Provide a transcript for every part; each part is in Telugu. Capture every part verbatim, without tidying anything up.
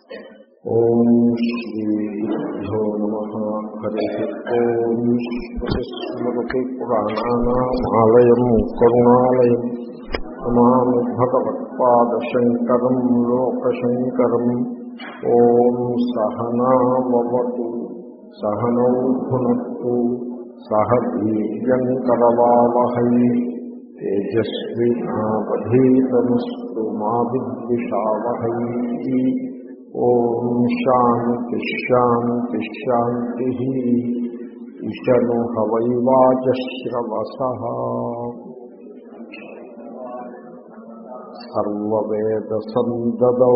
ఓం శ్రీ గురుభ్యో నమః. హరి ఓం. స్మృతి పురాణానామాలయం కరుణాలయం నమామి భగవత్పాదశంకరం లోకశంకరం. ఓం సహనావతు సహనౌ భునక్తు సహ వీర్యంకరవావహై తేజస్వినావధీతమస్తు మా విద్విషావహై. ఓం శాంతి శాంతి శాంతి. ఈశను హవైవాచశ్రవసః సర్వవేద సందదౌ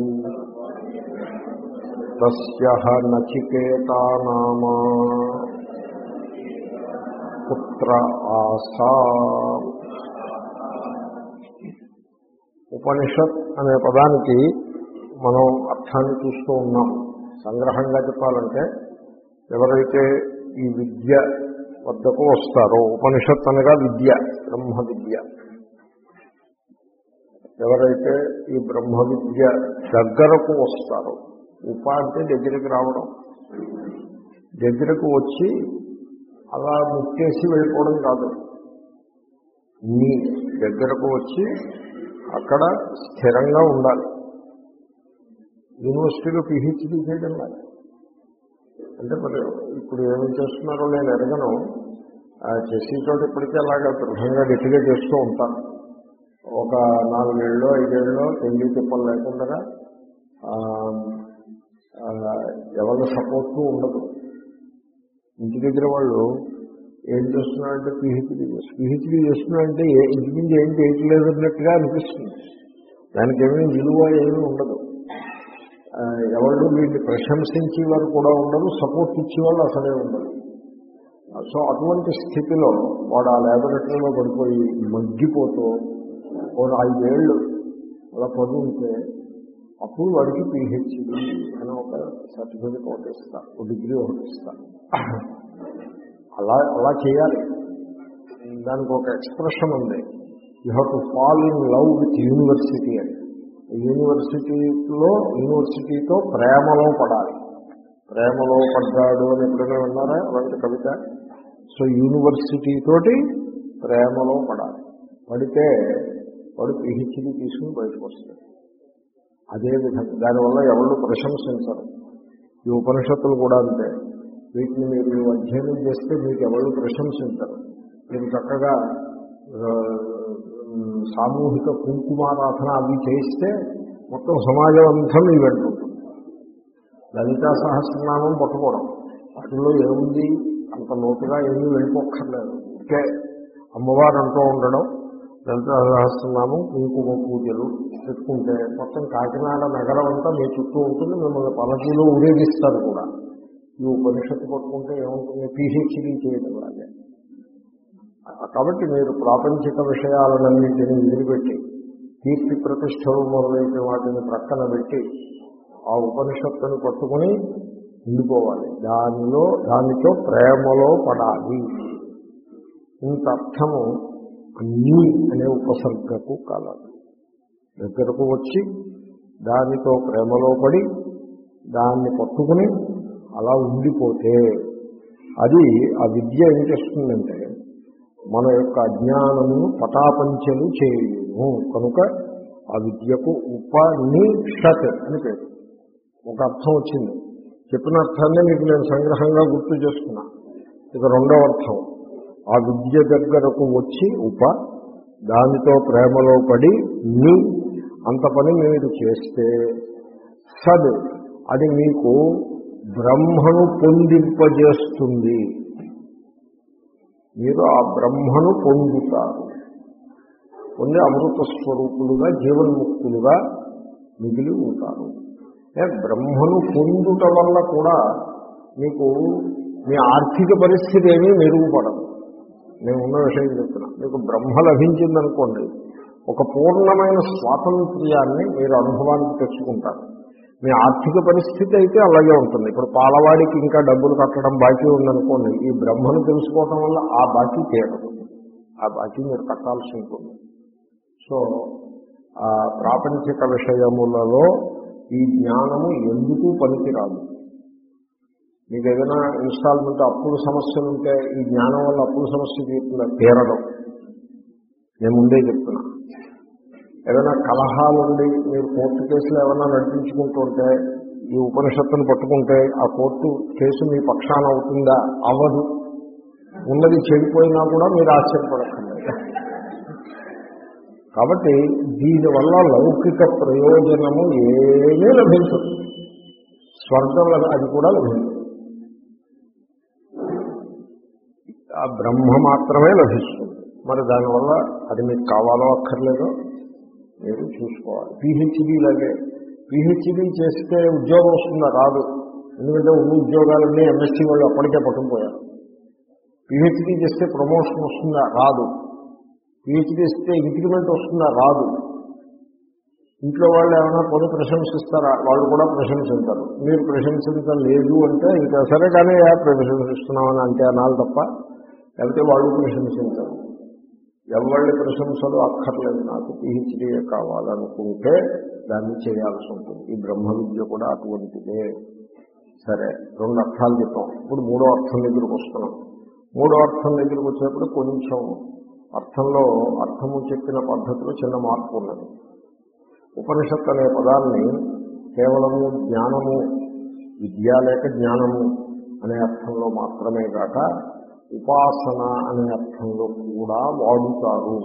తస్యః నచికేతా నామా పుత్ర ఆసా. ఉపనిషత్ అనే పదానికి మనం అర్థాన్ని చూస్తూ ఉన్నాం. సంగ్రహంగా చెప్పాలంటే ఎవరైతే ఈ విద్య వద్దకు వస్తారో, ఉపనిషత్ అనగా విద్య, బ్రహ్మ విద్య, ఎవరైతే ఈ బ్రహ్మ విద్య దగ్గరకు వస్తారో, ఉప అంటే దగ్గరికి రావడం, దగ్గరకు వచ్చి అలా ముక్కేసి వెళ్ళిపోవడం కాదు, నీ దగ్గరకు వచ్చి అక్కడ స్థిరంగా ఉండాలి. యూనివర్సిటీలో పిహెచ్డీ చేయడం లేదు అంటే మరి ఇప్పుడు ఏమి చేస్తున్నారో నేను ఎరగను. చేసేతో ఇప్పటికీ అలాగా దృఢంగా గట్టిగా చేస్తూ ఉంటాను. ఒక నాలుగేళ్ళలో ఐదేళ్ళలో పెళ్లి తిప్పలు లేకుండా ఎవరి సపోర్టు ఉండదు. ఇంటి దగ్గర వాళ్ళు ఏం చేస్తున్నారంటే పిహెచ్డీ చేస్తు పిహెచ్డీ చేస్తున్నారంటే ఇంటి నుంచి ఏం చేయట్లేదు అన్నట్టుగా అనిపిస్తుంది. దానికి ఏమీ విలువ ఏమీ ఉండదు. ఎవరు వీటిని ప్రశంసించేవారు కూడా ఉండరు, సపోర్ట్ ఇచ్చేవాళ్ళు అసలే ఉండదు. సో అటువంటి స్థితిలో వాడు ఆ ల్యాబొరేటరీలో పడిపోయి మగ్గిపోతూ వాడు ఐదేళ్ళు అలా పడుంటే అప్పుడు వాడికి పిహెచ్డీ అని ఒక సర్టిఫికెట్ ఒకటి ఇస్తా, ఒక డిగ్రీ ఒకటి ఇస్తా. అలా అలా చేయాలి. దానికి ఒక ఎక్స్ప్రెషన్ ఉంది, you have to fall in love with university అని. యూనివర్సిటీలో యూనివర్సిటీతో ప్రేమలో పడాలి. ప్రేమలో పడ్డాడు అని ఎప్పుడైనా విన్నారా అలాంటి కవిత? సో యూనివర్సిటీ తోటి ప్రేమలో పడాలి. పడితే వాడు పిహెచ్డీ తీసుకుని బయటకు వస్తాడు. అదేవిధంగా దానివల్ల ఎవరు ప్రశంసించరు. ఈ ఉపనిషత్తులు కూడా అంతే. వీటిని మీరు అధ్యయనం చేస్తే మీకు ఎవరు ప్రశంసించరు. మీరు చక్కగా సామూహిక కుంకుమారాధన అవి చేయిస్తే మొత్తం సమాజం అంతా మీ వెంటుంటుంది. లలితా సహస్రనామం పట్టుకోవడం, వాటిలో ఏముంది అంత లోతుగా ఏమీ వెళ్ళిపోక్కర్లేదు. ఓకే, అమ్మవారు అంటూ ఉండడం, లలితా సహస్రనామం, కుంకుమ పూజలు పెట్టుకుంటే మొత్తం కాకినాడ నగరం అంతా మీ చుట్టూ ఉంటుంది. మిమ్మల్ని పలకీలో ఊరేగిస్తారు కూడా. ఈ ఉపనిషత్తు పట్టుకుంటే ఏముంటుంది, పిహెచ్డీ చేయడం లాగే. కాబట్టి మీరు ప్రాపంచిక విషయాలన్నింటినీ వదిలిపెట్టి కీర్తి ప్రతిష్టలు మొదలైన వాటిని ప్రక్కన పెట్టి ఆ ఉపనిషత్తును పట్టుకుని ఉండిపోవాలి. దానిలో దానితో ప్రేమలో పడాలి. ఇంత అర్థము అన్నీ అనే ఉపసర్గకు కలదు. దగ్గరకు వచ్చి దానితో ప్రేమలో పడి దాన్ని పట్టుకుని అలా ఉండిపోతే అది ఆ విద్య ఏం చేస్తుందంటే మన యొక్క అజ్ఞానమును పటాపంచలు చేయము. కనుక ఆ విద్యకు ఉపనిషత్ అని పేరు. ఒక అర్థం వచ్చింది. చెప్పిన అర్థాన్ని మీకు నేను సంగ్రహంగా గుర్తు చేసుకున్నా. ఇక రెండవ అర్థం, ఆ విద్య దగ్గరకు వచ్చి ఉప, దానితో ప్రేమలో పడి ని, అంత పని మీరు చేస్తే సద్, అది మీకు బ్రహ్మను పొందింపజేస్తుంది. మీరు ఆ బ్రహ్మను పొందుతారు. పొంది అమృత స్వరూపులుగా జీవన్ముక్తులుగా మిగిలి ఉంటారు. బ్రహ్మను పొందుట వల్ల కూడా మీకు మీ ఆర్థిక పరిస్థితి ఏమీ మెరుగుపడదు. నేను ఉన్న విషయం చెప్తున్నా. మీకు బ్రహ్మ లభించిందనుకోండి, ఒక పూర్ణమైన స్వాతంత్ర్యాన్ని మీరు అనుభవానికి తెచ్చుకుంటారు. మీ ఆర్థిక పరిస్థితి అయితే అలాగే ఉంటుంది. ఇప్పుడు పాలవాడికి ఇంకా డబ్బులు కట్టడం బాకీ ఉందనుకోండి, ఈ బ్రహ్మను తెలుసుకోవటం వల్ల ఆ బాకీ తీరదు. ఆ బాకీ మీరు కట్టాల్సి ఉంటుంది. సో ఆ ప్రాపంచిక విషయములలో ఈ జ్ఞానము ఎందుకు పనికిరాదు. మీకు ఏదైనా ఇన్స్టాల్మెంట్ అప్పుల సమస్యలు ఉంటే ఈ జ్ఞానం వల్ల అప్పుల సమస్య తీరుతుందా? తీరడం. నేను ముందే చెప్తున్నా. ఏదైనా కలహాలుండి మీరు కోర్టు కేసులు ఏమైనా నడిపించుకుంటుంటే ఈ ఉపనిషత్తును పట్టుకుంటే ఆ కోర్టు కేసు మీ పక్షాన అవుతుందా? అవ్వదు. ఉన్నది చెడిపోయినా కూడా మీరు ఆశ్చర్యపడక్కర్లేదు. కాబట్టి దీనివల్ల లౌకిక ప్రయోజనము ఏమీ లభించదు. స్వర్గం అది కూడా లభించదు. ఆ బ్రహ్మ మాత్రమే లభిస్తుంది. మరి దానివల్ల అది మీకు కావాలో అక్కర్లేదో మీరు చూసుకోవాలి. పీహెచ్డీ లాగే పీహెచ్డీ చేస్తే ఉద్యోగం వస్తుందా? రాదు. ఎందుకంటే ఉన్న ఉద్యోగాలన్నీ ఎంఎస్సీ వాళ్ళు అప్పటికే పట్టుకుపోయారు. పీహెచ్డీ చేస్తే ప్రమోషన్ వస్తుందా? రాదు. పీహెచ్డీ చేస్తే ఇంక్రిమెంట్ వస్తుందా? రాదు. ఇంట్లో వాళ్ళు ఏమైనా కొన్ని ప్రశంసిస్తారా? వాళ్ళు కూడా ప్రశంసించారు. మీరు ప్రశంసించలేదు అంటే ఇంకా సరే కానీ ప్రశంసిస్తున్నామని అంతే అనాలి తప్ప, లేకపోతే వాళ్ళు ప్రశంసించారు. ఎవరి ప్రశంసలు అక్కర్లేదు. నాకు పీహెచ్డీ కావాలనుకుంటే దాన్ని చేయాల్సి ఉంటుంది. ఈ బ్రహ్మ విద్య కూడా అటువంటిదే. సరే, రెండు అర్థాలు చెప్పాం. ఇప్పుడు మూడో అర్థం దగ్గరికి వస్తున్నాం. మూడో అర్థం దగ్గరికి వచ్చేప్పుడు కొంచెం అర్థంలో అర్థము చెప్పిన పద్ధతిలో చిన్న మార్పు ఉన్నది. ఉపనిషత్ అనే పదాన్ని కేవలము జ్ఞానము, విద్య లేక జ్ఞానము అనే అర్థంలో మాత్రమే కాక ఉపాసన అనే అర్థంలో కూడా వాడుతారు.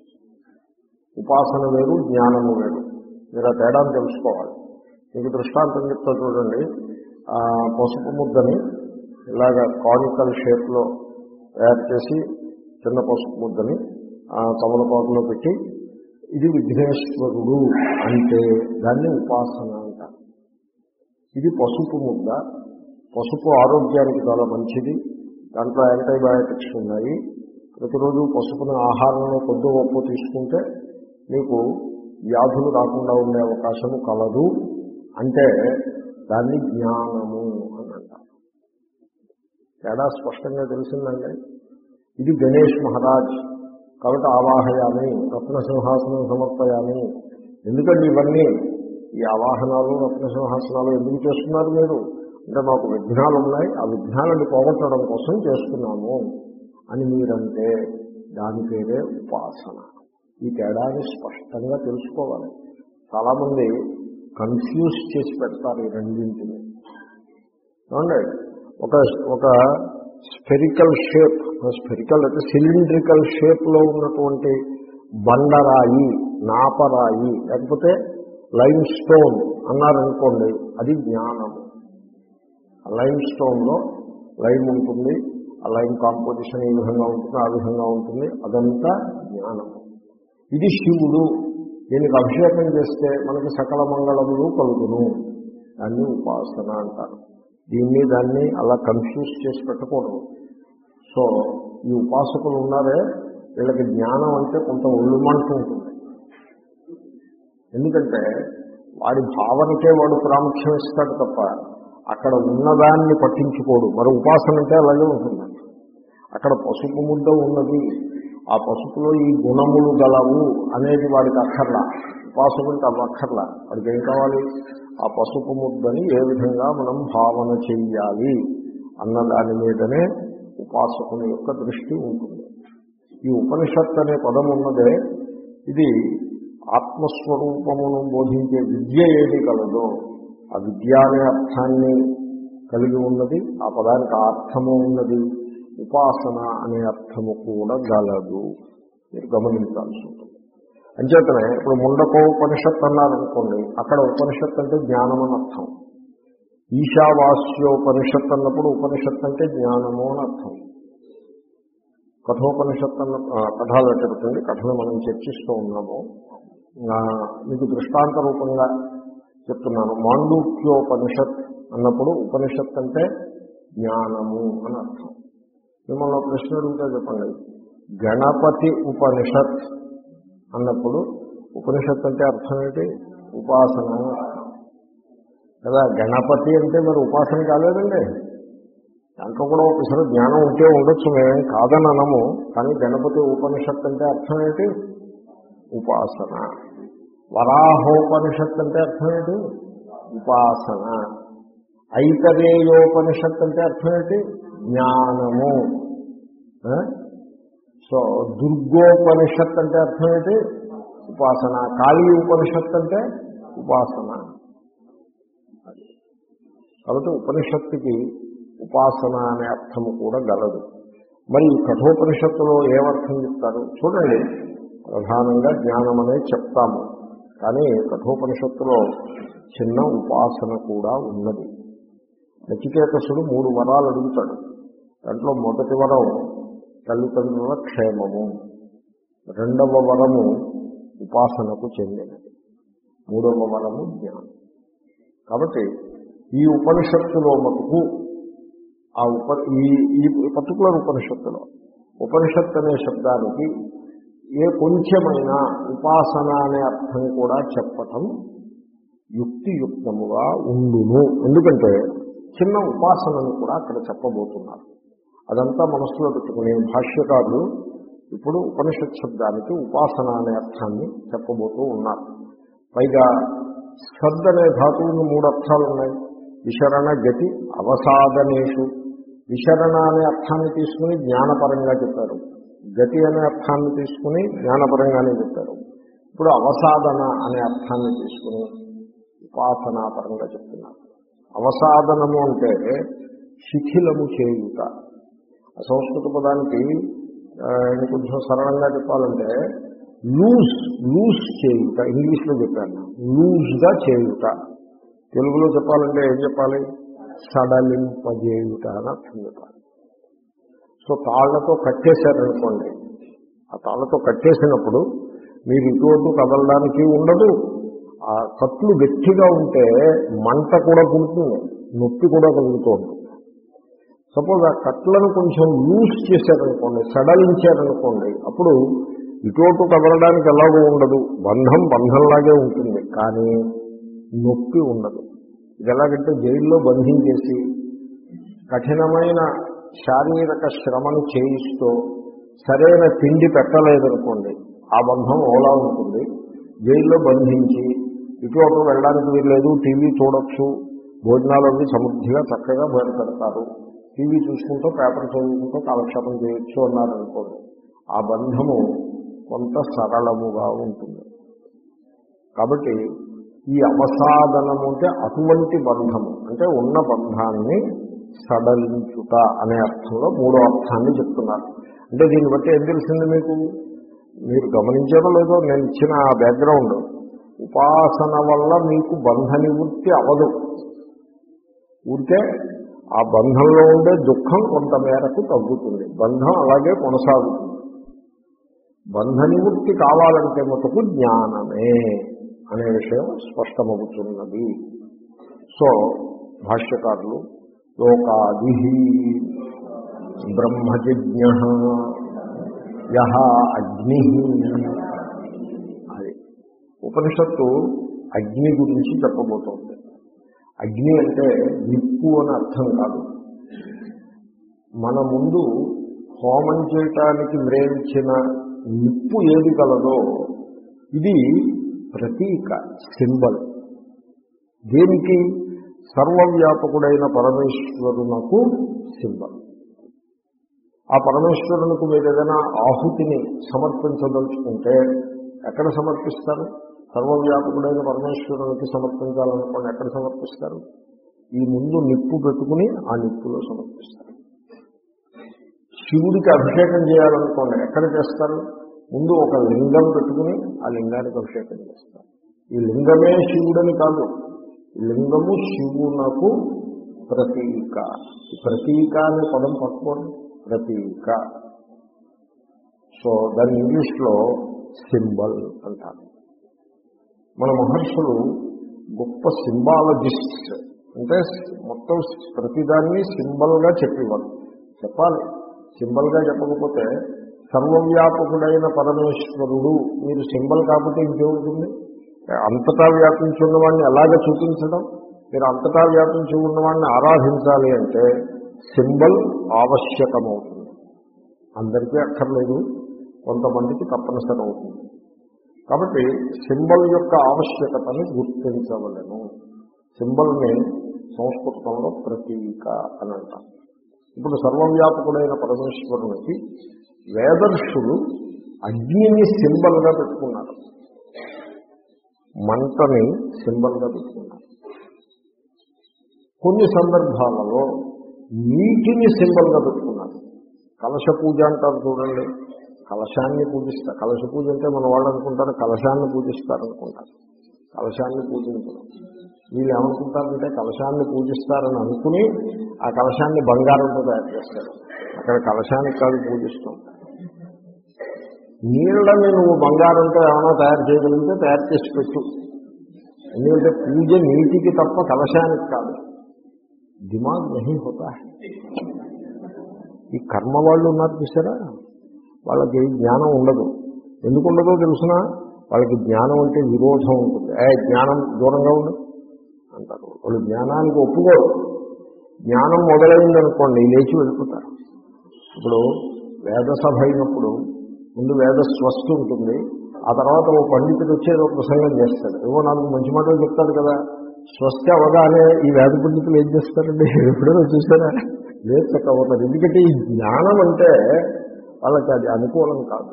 ఉపాసన వేరు, జ్ఞానము వేరు. మీరు ఆ తేడాను తెలుసుకోవాలి. మీకు దృష్టాంతం చెప్తా చూడండి. పసుపు ముద్దని ఇలాగ కానికల్ షేప్లో తయారు చేసి చిన్న పసుపు ముద్దని కమలపాకులో పెట్టి ఇది విఘ్నేశ్వరుడు అంటే దాన్ని ఉపాసన అంటారు. ఇది పసుపు ముద్ద. పసుపు ఆరోగ్యానికి చాలా మంచిది. దాంట్లో యాంటీబయాటిక్స్ ఉన్నాయి. ప్రతిరోజు పసుపుని ఆహారంలో కొద్ది గొప్ప తీసుకుంటే మీకు వ్యాధులు రాకుండా ఉండే అవకాశము కలదు అంటే దాన్ని జ్ఞానము అని అంటారు. తేడా స్పష్టంగా తెలిసిందండి. ఇది గణేష్ మహారాజ్ కాబట్టి ఆవాహయామి, రత్నసింహాసనం సమర్పయామి. ఎందుకండి ఇవన్నీ ఈ ఆవాహనాలు రత్నసింహాసనాలు ఎందుకు చేస్తున్నారు మీరు అంటే మాకు విఘ్నాలు ఉన్నాయి, ఆ విఘ్నాలను పోగొట్టడం కోసం చేస్తున్నాము అని మీరంటే దాని పేరే ఉపాసన. ఈ తేడాన్ని స్పష్టంగా తెలుసుకోవాలి. చాలామంది కన్ఫ్యూజ్ చేసి పెడతారు ఈ రెండింటిని. చూడండి, ఒక ఒక స్పెరికల్ షేప్, స్పెరికల్ అంటే సిలిండ్రికల్ షేప్లో ఉన్నటువంటి బండరాయి, నాపరాయి లేకపోతే లైమ్ స్టోన్ అన్నారనుకోండి, అది జ్ఞానము. ఆ లైమ్ స్టోన్లో లైమ్ ఉంటుంది, ఆ లైమ్ కాంపోజిషన్ ఈ విధంగా ఉంటుంది, ఆ విధంగా ఉంటుంది, అదంతా జ్ఞానము. ఇది శివుడు, దీనికి అభిషేకం చేస్తే మనకి సకల మంగళములు కలుగును, దాన్ని ఉపాసన అంటారు. దీన్ని దాన్ని అలా కన్ఫ్యూజ్ చేసి పెట్టకూడదు. సో ఈ ఉపాసకులు ఉన్నారే, వీళ్ళకి జ్ఞానం అంటే కొంత ఒళ్ళుమంటూ ఉంటుంది. ఎందుకంటే వాడి భావనకే వాడు ప్రాముఖ్యం ఇస్తాడు తప్ప అక్కడ ఉన్నదాన్ని పట్టించుకోడు. మరి ఉపాసన అంటే అలాగే ఉంటుంది. అక్కడ పసుపు ముద్ద ఉన్నది, ఆ పసుపులో ఈ గుణములు గలవు అనేది వాడికి అక్కర్లా. ఉపాసకుడికి అవి అక్కర్లా. వాడికి ఏం కావాలి? ఆ పసుపు ముద్దని ఏ విధంగా మనం భావన చెయ్యాలి అన్న దాని మీదనే ఉపాసకుని యొక్క దృష్టి ఉంటుంది. ఈ ఉపనిషత్ అనే పదం ఉన్నదే, ఇది ఆత్మస్వరూపమును బోధించే విద్య ఏది కలదో ఆ విద్య అనే అర్థాన్ని కలిగి ఉన్నది. ఆ పదానికి అర్థము ఉన్నది. ఉపాసన అనే అర్థము కూడా గలదు. మీరు గమనించాల్సి ఉంటుంది. అంచేతనే ఇప్పుడు ముండకోపనిషత్ అన్నారనుకోండి, అక్కడ ఉపనిషత్ అంటే జ్ఞానం అని అర్థం. ఈశావాస్యోపనిషత్ అన్నప్పుడు ఉపనిషత్ అంటే జ్ఞానము అని అర్థం. కఠోపనిషత్ అన్న కథలు ఎట్టబెట్టండి, కథను మనం చర్చిస్తూ ఉన్నాము. మీకు దృష్టాంత రూపంగా చెప్తున్నాను. మాండూక్యోపనిషత్ అన్నప్పుడు ఉపనిషత్ అంటే జ్ఞానము అని అర్థం. మిమ్మల్ని ప్రశ్న అడుగుతా చెప్పండి. గణపతి ఉపనిషత్ అన్నప్పుడు ఉపనిషత్ అంటే అర్థం ఏంటి? ఉపాసన కదా. గణపతి అంటే మరి ఉపాసన కాలేదండి. దాంట్లో కూడా ఒకసారి జ్ఞానం ఉంటే ఉండొచ్చు, మేమేం కాదని అనము. కానీ గణపతి ఉపనిషత్ అంటే అర్థం ఏంటి? ఉపాసన. వరాహోపనిషత్ అంటే అర్థం ఏంటి? ఉపాసన. ఐతరేయోపనిషత్ అంటే అర్థం ఏంటి? జ్ఞానము. సో దుర్గోపనిషత్ అంటే అర్థం ఏంటి? ఉపాసన. కాళీ ఉపనిషత్ అంటే ఉపాసన. కాబట్టి ఉపనిషత్తుకి ఉపాసన అనే అర్థము కూడా గలదు. మరి ఈ కఠోపనిషత్తులో ఏమర్థం చెప్తారు చూడండి. ప్రధానంగా జ్ఞానం అనేది చెప్తాము, కానీ కఠోపనిషత్తులో చిన్న ఉపాసన కూడా ఉన్నది. నచికేతసుడు మూడు వరాలు అడుగుతాడు. దాంట్లో మొదటి వరం తల్లిదండ్రుల క్షేమము, రెండవ వరము ఉపాసనకు చెందినది, మూడవ వరము జ్ఞానం. కాబట్టి ఈ ఉపనిషత్తులో మటుకు ఆ ఉప ఈ ఈ పర్టికులర్ ఉపనిషత్తులో ఉపనిషత్ అనే శబ్దానికి ఏ కొంచెమైనా ఉపాసన అనే అర్థం కూడా చెప్పటం యుక్తియుక్తముగా ఉండును. ఎందుకంటే చిన్న ఉపాసనను కూడా అక్కడ చెప్పబోతున్నారు. అదంతా మనస్సులో పెట్టుకుని భాష్యకారులు ఇప్పుడు ఉపనిషత్ శబ్దానికి ఉపాసన అనే అర్థాన్ని చెప్పబోతూ ఉన్నారు. పైగా శ్రద్ధ అనే ధాతువుని మూడు అర్థాలు ఉన్నాయి. విశరణ, గతి, అవసాదనేషు. విశరణ అనే అర్థాన్ని తీసుకుని జ్ఞానపరంగా చెప్పారు, గతి అనే అర్థాన్ని తీసుకుని జ్ఞానపరంగానే చెప్పారు. ఇప్పుడు అవసాదన అనే అర్థాన్ని తీసుకుని ఉపాసనాపరంగా చెప్తున్నారు. అవసాదనము అంటే శిథిలము చేయుట. సంస్కృత పదానికి కొంచెం సరళంగా చెప్పాలంటే లూజ్ లూజ్ చేయుట. ఇంగ్లీష్లో చెప్పాను, లూజ్గా చేయుట. తెలుగులో చెప్పాలంటే ఏం చెప్పాలి? సడలింపజేయుట అని అర్థం చెప్పాలి. సో తాళ్లతో కట్టేశారనుకోండి, ఆ తాళ్లతో కట్టేసినప్పుడు మీరు ఇటువంటి కదలడానికి ఉండదు. ఆ కట్లు గట్టిగా ఉంటే మంట కూడా పుడుతుంది, నొప్పి కూడా కలుగుతూ ఉంటుంది. సపోజ్ ఆ కట్లను కొంచెం లూజ్ చేశారనుకోండి, సడలించారనుకోండి, అప్పుడు ఇటువంటి కదలడానికి ఎలాగో ఉండదు, బంధం బంధంలాగే ఉంటుంది, కానీ నొప్పి ఉండదు. ఇది ఎలాగంటే జైల్లో బంధించేసి కఠినమైన శారీరక శ్రమను చేయిస్తూ సరైన తిండి పెట్టలేదనుకోండి, ఆ బంధం ఓలా ఉంటుంది. జైల్లో బంధించి ఇటువంటి వెళ్ళడానికి వీల్లేదు, టీవీ చూడొచ్చు, భోజనాలు అవి సమృద్ధిగా చక్కగా బయటపెడతారు, టీవీ చూసుకుంటూ పేపర్ చదువుకుంటూ కాలక్షేపం చేయొచ్చు అన్నారనుకోండి, ఆ బంధము కొంత సరళముగా ఉంటుంది. కాబట్టి ఈ అవసాదనము అంటే అటువంటి బంధము, అంటే ఉన్న బంధాన్ని సడలించుట అనే అర్థంలో మూడో అర్థాన్ని చెప్తున్నారు. అంటే దీన్ని బట్టి ఏం తెలిసింది మీకు? మీరు గమనించారో లేదో, నేను ఇచ్చిన ఆ బ్యాక్గ్రౌండ్, ఉపాసన వల్ల మీకు బంధ నివృత్తి అవదు. ఊరికే ఆ బంధంలో ఉండే దుఃఖం కొంత మేరకు తగ్గుతుంది, బంధం అలాగే కొనసాగుతుంది. బంధ నివృత్తి కావాలంటే మటుకు జ్ఞానమే అనే విషయం స్పష్టమవుతున్నది. సో భాష్యకారులు లోకాది బ్రహ్మజిజ్ఞ యహ అగ్ని, అది ఉపనిషత్తు అగ్ని గురించి చెప్పబోతోంది. అగ్ని అంటే నిప్పు అని అర్థం కాదు. మన ముందు హోమం చేయటానికి మ్రేల్చిన నిప్పు ఏది కలదో ఇది ప్రతీక, సింబల్. దేనికి? సర్వవ్యాపకుడైన పరమేశ్వరునకు సింబల్. ఆ పరమేశ్వరునికి మీరు ఏదైనా ఆహుతిని సమర్పించదలుచుకుంటే ఎక్కడ సమర్పిస్తారు? సర్వవ్యాపకుడైన పరమేశ్వరునికి సమర్పించాలనుకోండి, ఎక్కడ సమర్పిస్తారు? ఈ ముందు నిప్పు పెట్టుకుని ఆ నిప్పులో సమర్పిస్తారు. శివుడికి అభిషేకం చేయాలనుకోండి, ఎక్కడ చేస్తారు? ముందు ఒక లింగం పెట్టుకుని ఆ లింగానికి అభిషేకం చేస్తారు. ఈ లింగమే శివుడని కాదు, లింగము శివునకు ప్రతీక. ప్రతీక అనే పదం పట్టుకోండి, ప్రతీక. సో దాని ఇంగ్లీష్లో సింబల్ అంటారు. మన మహర్షులు గొప్ప సింబాలజిస్ట్స్. అంటే మొత్తం ప్రతిదాన్ని సింబల్గా చెప్పేవారు. చెప్పాలి, సింబల్గా చెప్పకపోతే సర్వవ్యాపకుడైన పరమేశ్వరుడు మీరు సింబల్ కాకపోతే ఇంకేముంటుంది? అంతటా వ్యాపించి ఉన్నవాడిని ఎలాగ చూపించడం? మీరు అంతటా వ్యాపించి ఉన్నవాడిని ఆరాధించాలి అంటే సింబల్ ఆవశ్యకమవుతుంది. అందరికీ అక్కర్లేదు, కొంతమందికి తప్పనిసరి అవుతుంది. కాబట్టి సింబల్ యొక్క ఆవశ్యకతని గుర్తించవలను. సింబల్ని సంస్కృతంలో ప్రతీక అని అంటాం. ఇప్పుడు సర్వవ్యాపకుడైన పరమేశ్వరునికి వేదర్షులు అగ్నిని సింబల్గా పెట్టుకున్నారు, మంటని సింబల్గా పెట్టుకున్నారు. కొన్ని సందర్భాలలో నీటిని సింబల్గా పెట్టుకున్నారు. కలశ పూజ అంటారు చూడండి, కలశాన్ని పూజిస్తారు. కలశ పూజ అంటే మన వాళ్ళు అనుకుంటారు కలశాన్ని పూజిస్తారనుకుంటారు. కలశాన్ని పూజించడం, వీళ్ళు ఏమనుకుంటారంటే కలశాన్ని పూజిస్తారని అనుకుని ఆ కలశాన్ని బంగారంతో తయారు చేస్తారు. అక్కడ కలశానికి కాదు పూజిస్తాం. నీళ్ళని నువ్వు బంగారంతో ఏమైనా తయారు చేయగలిగితే తయారు చేసి పెట్టు. ఎందుకంటే పూజ నీటికి తప్ప కలశానికి కాదు. దిమాగ్ నహీ హోతా. ఈ కర్మ వాళ్ళు ఉన్నారు చూసారా, వాళ్ళకి జ్ఞానం ఉండదు. ఎందుకు ఉండదో తెలుసిన, వాళ్ళకి జ్ఞానం అంటే విరోధం ఉంటుంది. ఏ జ్ఞానం దూరంగా ఉంది అంటారు. వాళ్ళు జ్ఞానానికి ఒప్పుకోరు. జ్ఞానం మొదలైందనుకోండి లేచి వెళ్ళిపోతారు. ఇప్పుడు వేద సభ అయినప్పుడు ముందు వేద స్వస్తి ఉంటుంది, ఆ తర్వాత ఓ పండితుడు వచ్చేది ఒక ప్రసంగం చేస్తాడు, ఏవో నాలుగు మంచి మాటలు చెప్తాడు కదా. స్వస్తి అవగానే ఈ వేద పండితులు ఏం చేస్తారండి, ఎప్పుడైనా చూసారా? లేదు చక్కవుతారు. ఎందుకంటే ఈ జ్ఞానం అంటే వాళ్ళకి అది అనుకూలం కాదు.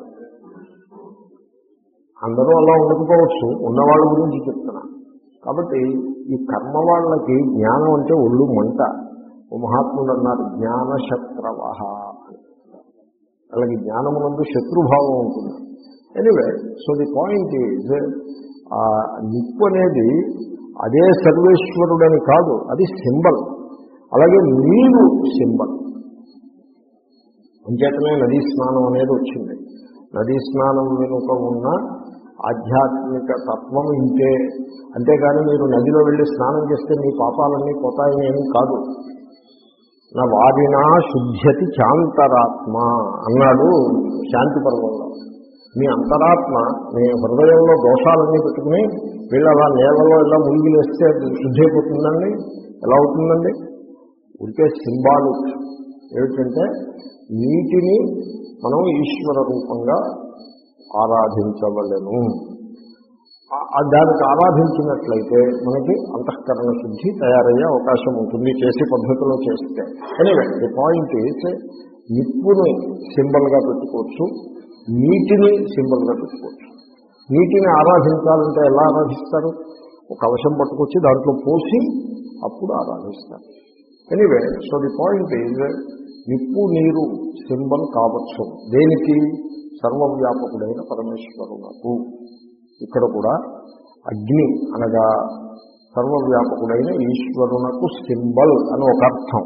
అందరూ అలా ఉండకపోవచ్చు, ఉన్నవాళ్ళ గురించి చెప్తున్నా. కాబట్టి ఈ కర్మ వాళ్ళకి జ్ఞానం అంటే ఒళ్ళు మంట. ఓ మహాత్ముడు అన్నారు జ్ఞానశత్రవ. వాళ్ళకి జ్ఞానమునందు శత్రుభావం ఉంటుంది. Anyway, so the point is, ఆ నిప్పు అనేది అదే సర్వేశ్వరుడని కాదు, అది సింబల్. అలాగే నీరు సింబల్. అంచేతనే నదీ స్నానం అనేది వచ్చింది. నదీ స్నానం వెనుక ఉన్న ఆధ్యాత్మిక తత్వం ఇంతే. అంతేగాని మీరు నదిలో వెళ్ళి స్నానం చేస్తే మీ పాపాలన్నీ పోతాయని ఏమీ కాదు. నా వారినా శుద్ధ్యతి చాంతరాత్మ అన్నాడు శాంతి పర్వంలో. మీ అంతరాత్మ మీ హృదయంలో దోషాలన్నీ పెట్టుకుని వీళ్ళు అలా నేలలో ఇలా మునిగిలేస్తే శుద్ధి అయిపోతుందండి? ఎలా అవుతుందండి? ఉంటే సింబాలిక్ ఏమిటంటే నీటిని మనం ఈశ్వర రూపంగా ఆరాధించవలెను. దానికి ఆరాధించినట్లయితే మనకి అంతఃకరణ శుద్ధి తయారయ్యే అవకాశం ఉంటుంది చేసే పద్ధతిలో చేస్తే. ఎనీవే, ది పాయింట్ ఈజ్, నిప్పుని సింబల్గా పెట్టుకోవచ్చు, నీటిని సింబల్గా పెట్టుకోవచ్చు. నీటిని ఆరాధించాలంటే ఎలా ఆరాధిస్తారు? ఒక కలశం పట్టుకొచ్చి దాంట్లో పోసి అప్పుడు ఆరాధిస్తారు. Anyway, so the point is, నిప్పు నీరు సింబల్ కావచ్చు. దేనికి? సర్వవ్యాపకుడైన పరమేశ్వరునకు. ఇక్కడ కూడా అగ్ని అనగా సర్వవ్యాపకుడైన ఈశ్వరునకు సింబల్ అని ఒక అర్థం.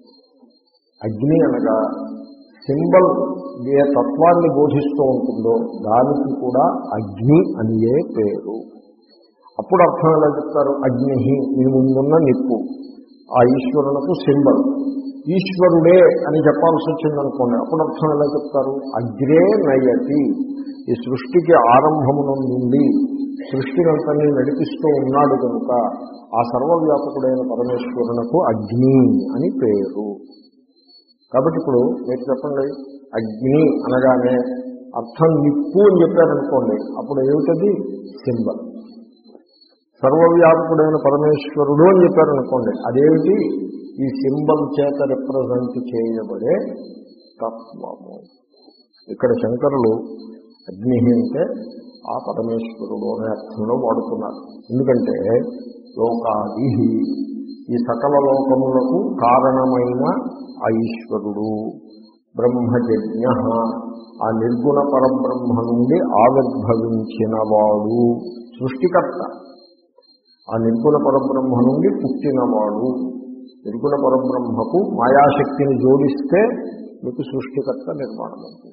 అగ్ని అనగా సింబల్ ఏ తత్వాన్ని బోధిస్తూ ఉంటుందో దానికి కూడా అగ్ని అనియే పేరు. అప్పుడు అర్థం ఎలా చెప్తారు? అగ్ని మీ ముందున్న నిప్పు ఆ ఈశ్వరునకు సింబల్. ఈశ్వరుడే అని చెప్పాల్సి వచ్చిందనుకోండి, అప్పుడు అర్థం ఎలా చెప్తారు? అగ్రే నయతి. ఈ సృష్టికి ఆరంభమున నుండి సృష్టినంతని నడిపిస్తూ ఉన్నాడు కనుక ఆ సర్వవ్యాపకుడైన పరమేశ్వరునకు అగ్ని అని పేరు. కాబట్టి ఇప్పుడు మీరు చెప్పండి, అగ్ని అనగానే అర్థం నిప్పు అని చెప్పారనుకోండి, అప్పుడు ఏమిటది? సింబల్. సర్వవ్యాపకుడైన పరమేశ్వరుడు అని చెప్పారనుకోండి, అదేమిటి? ఈ సింబల్ చేత రిప్రజెంట్ చేయబడే తత్వము. ఇక్కడ శంకరులు అగ్ని అంటే ఆ పరమేశ్వరుడు అనే అర్థంలో వాడుతున్నారు. ఎందుకంటే లోకాది, ఈ సకల లోకములకు కారణమైన ఆ ఈశ్వరుడు, బ్రహ్మజజ్ఞ, ఆ నిర్గుణ పరబ్రహ్మ నుండి ఆవిర్భవించిన వాడు, సృష్టికర్త. ఆ నిర్గుణ పరబ్రహ్మ నుండి పుట్టినవాడు. నిర్గుణ పరబ్రహ్మకు మాయాశక్తిని జోడిస్తే మీకు సృష్టికర్త నిర్మాణం అవుతుంది.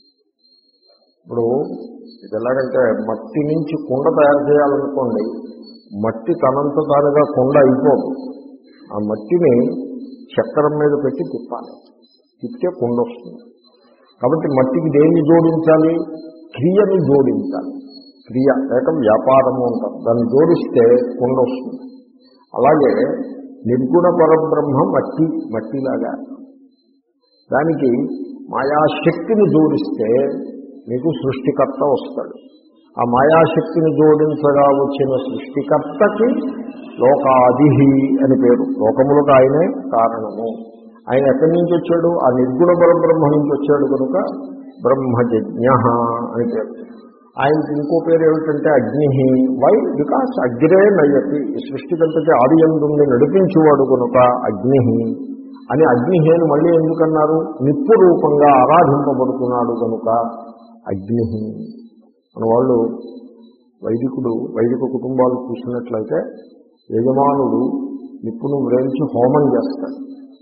ఇప్పుడు ఇది ఎలాగంటే మట్టి నుంచి కుండ తయారు చేయాలనుకోండి, మట్టి తనంత తానుగా కుండ అయిపోదు. ఆ మట్టిని చక్రం మీద పెట్టి తిప్పాలి, తిప్పితే కుండ వస్తుంది. కాబట్టి మట్టికి దేన్ని జోడించాలి? క్రియను జోడించాలి. క్రియ లేక వ్యాపారము అంటారు, దాన్ని జోడిస్తే కుండ వస్తుంది. అలాగే నిర్గుణ పరబ్రహ్మ మట్టి మట్టిలాగా, దానికి మాయాశక్తిని జోడిస్తే మీకు సృష్టికర్త వస్తాడు. ఆ మాయాశక్తిని జోడించగా వచ్చిన సృష్టికర్తకి లోకాది అని పేరు. లోకములకు ఆయనే కారణము. ఆయన ఎక్కడి నుంచి వచ్చాడు? ఆ నిర్గుణ పరబ్రహ్మ నుంచి వచ్చాడు కనుక బ్రహ్మజజ్ఞ అని పేరు. ఆయనకి ఇంకో పేరు ఏమిటంటే అగ్ని. వై? బికాస్ అగ్రే నయతి, ఈ సృష్టికంతటి ఆది యందుండి నడిపించేవాడు కనుక అగ్ని అని. అగ్ని అని మళ్ళీ ఎందుకన్నారు? నిప్పు రూపంగా ఆరాధింపబడుతున్నాడు కనుక అగ్ని. మన వాళ్ళు వైదికుడు వైదిక కుటుంబాలు చూసినట్లయితే యజమానుడు నిప్పును వ్రేల్చి హోమం చేస్తాడు.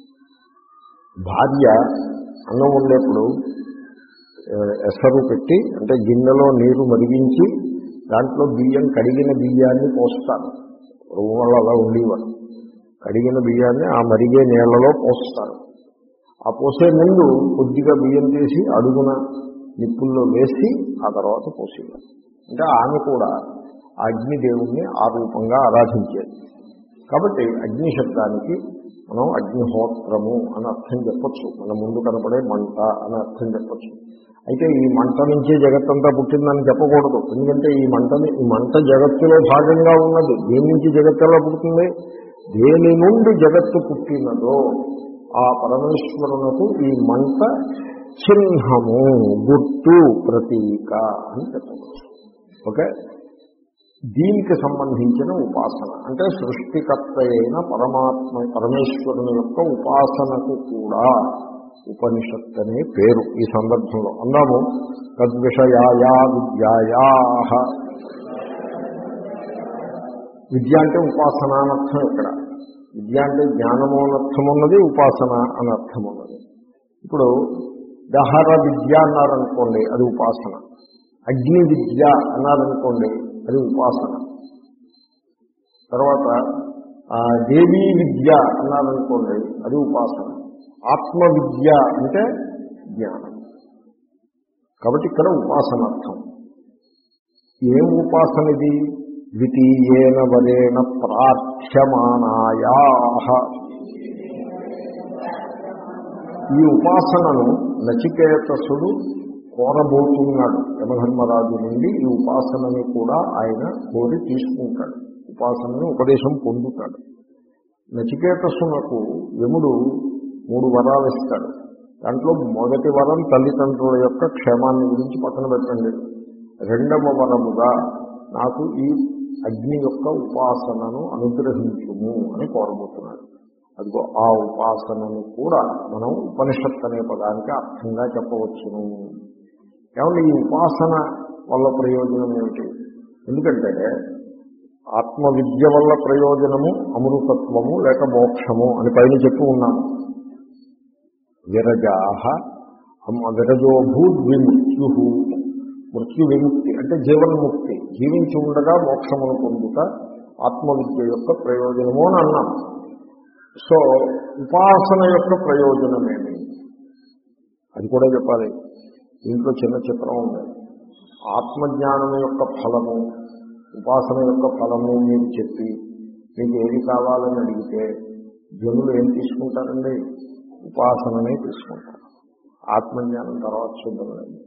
భార్య అన్నం ఉండేప్పుడు ఎసరు పెట్టి, అంటే గిన్నెలో నీరు మరిగించి దాంట్లో బియ్యం, కడిగిన బియ్యాన్ని పోస్తారు. వాళ్ళు అలా ఉండేవారు. కడిగిన బియ్యాన్ని ఆ మరిగే నీళ్లలో పోస్తారు. ఆ పోసే ముందు కొద్దిగా బియ్యం తీసి అడుగున నిప్పుల్లో వేసి ఆ తర్వాత పోసేవారు. అంటే ఆమె కూడా అగ్నిదేవుణ్ణి ఆ రూపంగా ఆరాధించేది. కాబట్టి అగ్ని శబ్దానికి మనం అగ్నిహోత్రము అని అర్థం చెప్పచ్చు. మన ముందు కనపడే మంట అని అర్థం చెప్పచ్చు. అయితే ఈ మంట నుంచే జగత్తంతా పుట్టిందని చెప్పకూడదు. ఎందుకంటే ఈ మంటని ఈ మంట జగత్తులో భాగంగా ఉన్నది. దేని నుంచి జగత్తు ఎలా పుడుతుంది? దేని నుండి జగత్తు పుట్టినదో ఆ పరమేశ్వరునకు ఈ మంట చిహ్నము, గుర్తు, ప్రతీక అని చెప్పవచ్చు. ఓకే, దీనికి సంబంధించిన ఉపాసన అంటే సృష్టికర్త అయిన పరమాత్మ పరమేశ్వరుని యొక్క ఉపాసనకు కూడా ఉపనిషత్ అనే పేరు. ఈ సందర్భంలో అందాము. తద్విషయాయా విద్యాయా, విద్య అంటే ఉపాసన అనర్థం. ఇక్కడ విద్య అంటే జ్ఞానము అనర్థం ఉన్నది, ఉపాసన అని అర్థం ఉన్నది. ఇప్పుడు దహర విద్య అన్నారనుకోండి, అది ఉపాసన. అగ్ని విద్య అన్నారనుకోండి, అది ఉపాసన. తర్వాత దేవీ విద్య అన్నారనుకోండి, అది ఉపాసన. ఆత్మ విద్య అంటే జ్ఞానం. కాబట్టి ఇక్కడ ఉపాసనార్థం. ఏం ఉపాసన ఇది? ద్వితీయేన వరేణ ప్రార్థ్యమానాయా. ఈ ఉపాసనను నచికేతసుడు కోరబోతున్నాడు. యమధర్మరాజు నుండి ఈ ఉపాసనని కూడా ఆయన కోరి తీసుకుంటాడు. ఉపాసనని ఉపదేశం పొందుతాడు. నచికేతసునకు యముడు మూడు వరాలు ఇస్తాడు. దాంట్లో మొదటి వరం తల్లిదండ్రుల యొక్క క్షేమాన్ని గురించి పక్కన పెట్టండి. రెండవ వరముగా నాకు ఈ అగ్ని యొక్క ఉపాసనను అనుగ్రహించుము అని కోరబోతున్నాడు. అదిగో ఆ ఉపాసనను కూడా మనం ఉపనిషత్ అనే పదానికి అర్థంగా చెప్పవచ్చును. ఏమంటే ఈ ఉపాసన వల్ల ప్రయోజనం ఏమిటి? ఎందుకంటే ఆత్మవిద్య వల్ల ప్రయోజనము అమృతత్వము లేక మోక్షము అని పైన చెప్పి ఉన్నాము. విరజాహ విరజోభూద్ విముక్త్యు, మృత్యు విముక్తి అంటే జీవన్ముక్తి, జీవించి ఉండగా మోక్షమును పొందుట ఆత్మవిద్య యొక్క ప్రయోజనము అని అన్నాం. సో ఉపాసన యొక్క ప్రయోజనమేమి అది కూడా చెప్పాలి. దీంట్లో చిన్న చిత్రం ఉంది. ఆత్మజ్ఞానం యొక్క ఫలము, ఉపాసన యొక్క ఫలము మీరు చెప్పి మీకు ఏది కావాలని అడిగితే జనులు ఏం తీసుకుంటారండి? ఉపాసననే తీసుకుంటారు. ఆత్మజ్ఞానం తర్వాత చూద్దామండి.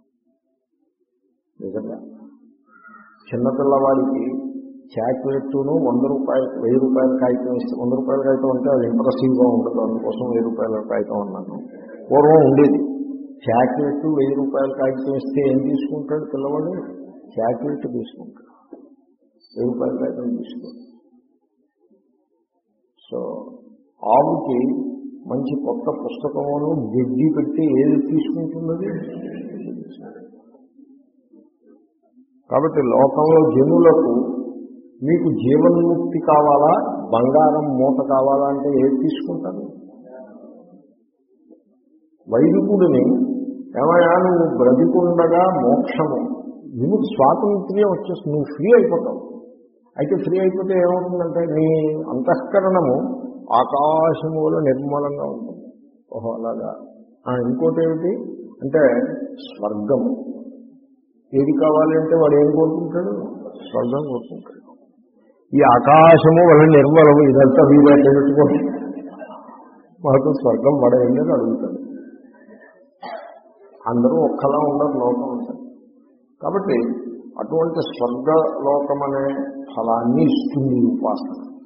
నిజంగా చిన్నపిల్లవాడికి చాక్లెట్ను వంద రూపాయలు వెయ్యి రూపాయల కాగితం ఇస్తే, వంద రూపాయల కాగితం అంటే అది ఇంప్రెసివ్గా ఉండదు, అందుకోసం వెయ్యి రూపాయల కాగితం అన్నాను. పూర్వం ఉండేది చాక్లెట్ వెయ్యి రూపాయల కాగితం ఇస్తే ఏం తీసుకుంటాడు పిల్లవాడు? చాక్లెట్ తీసుకుంటాడు, వెయ్యి రూపాయల కాగితం తీసుకుంటాడు. సో ఆవుకి మంచి కొత్త పుస్తకమును గడ్డి పెట్టి ఏది తీసుకుంటున్నది? కాబట్టి లోకంలో జనులకు మీకు జీవన్ముక్తి కావాలా, బంగారం మూట కావాలా అంటే ఏది తీసుకుంటారు? వైదికుడిని ఏమయ్యా నువ్వు బ్రతికుండగా మోక్షము, నువ్వు స్వాతంత్ర్యం వచ్చేసి నువ్వు ఫ్రీ అయిపోతావు. అయితే ఫ్రీ అయిపోతే ఏమవుతుందంటే నీ అంతఃకరణము ఆకాశము వల్ల నిర్మలంగా ఉంటుంది. ఓహో అలాగా. ఇంకోటి ఏమిటి అంటే స్వర్గము. ఏది కావాలి అంటే వాడు ఏం కోరుకుంటాడు? స్వర్గం కోరుకుంటాడు. ఈ ఆకాశము వల్ల నిర్మలము ఇదంతా వీలైతే పెట్టుకోండి, మాకు స్వర్గం పడేయండి అని అడుగుతాడు. అందరూ ఒక్కలా ఉండరు, లోకం ఉంటుంది. కాబట్టి అటువంటి స్వర్గలోకం అనే ఫలాన్ని ఇస్తుంది ఉపాసన.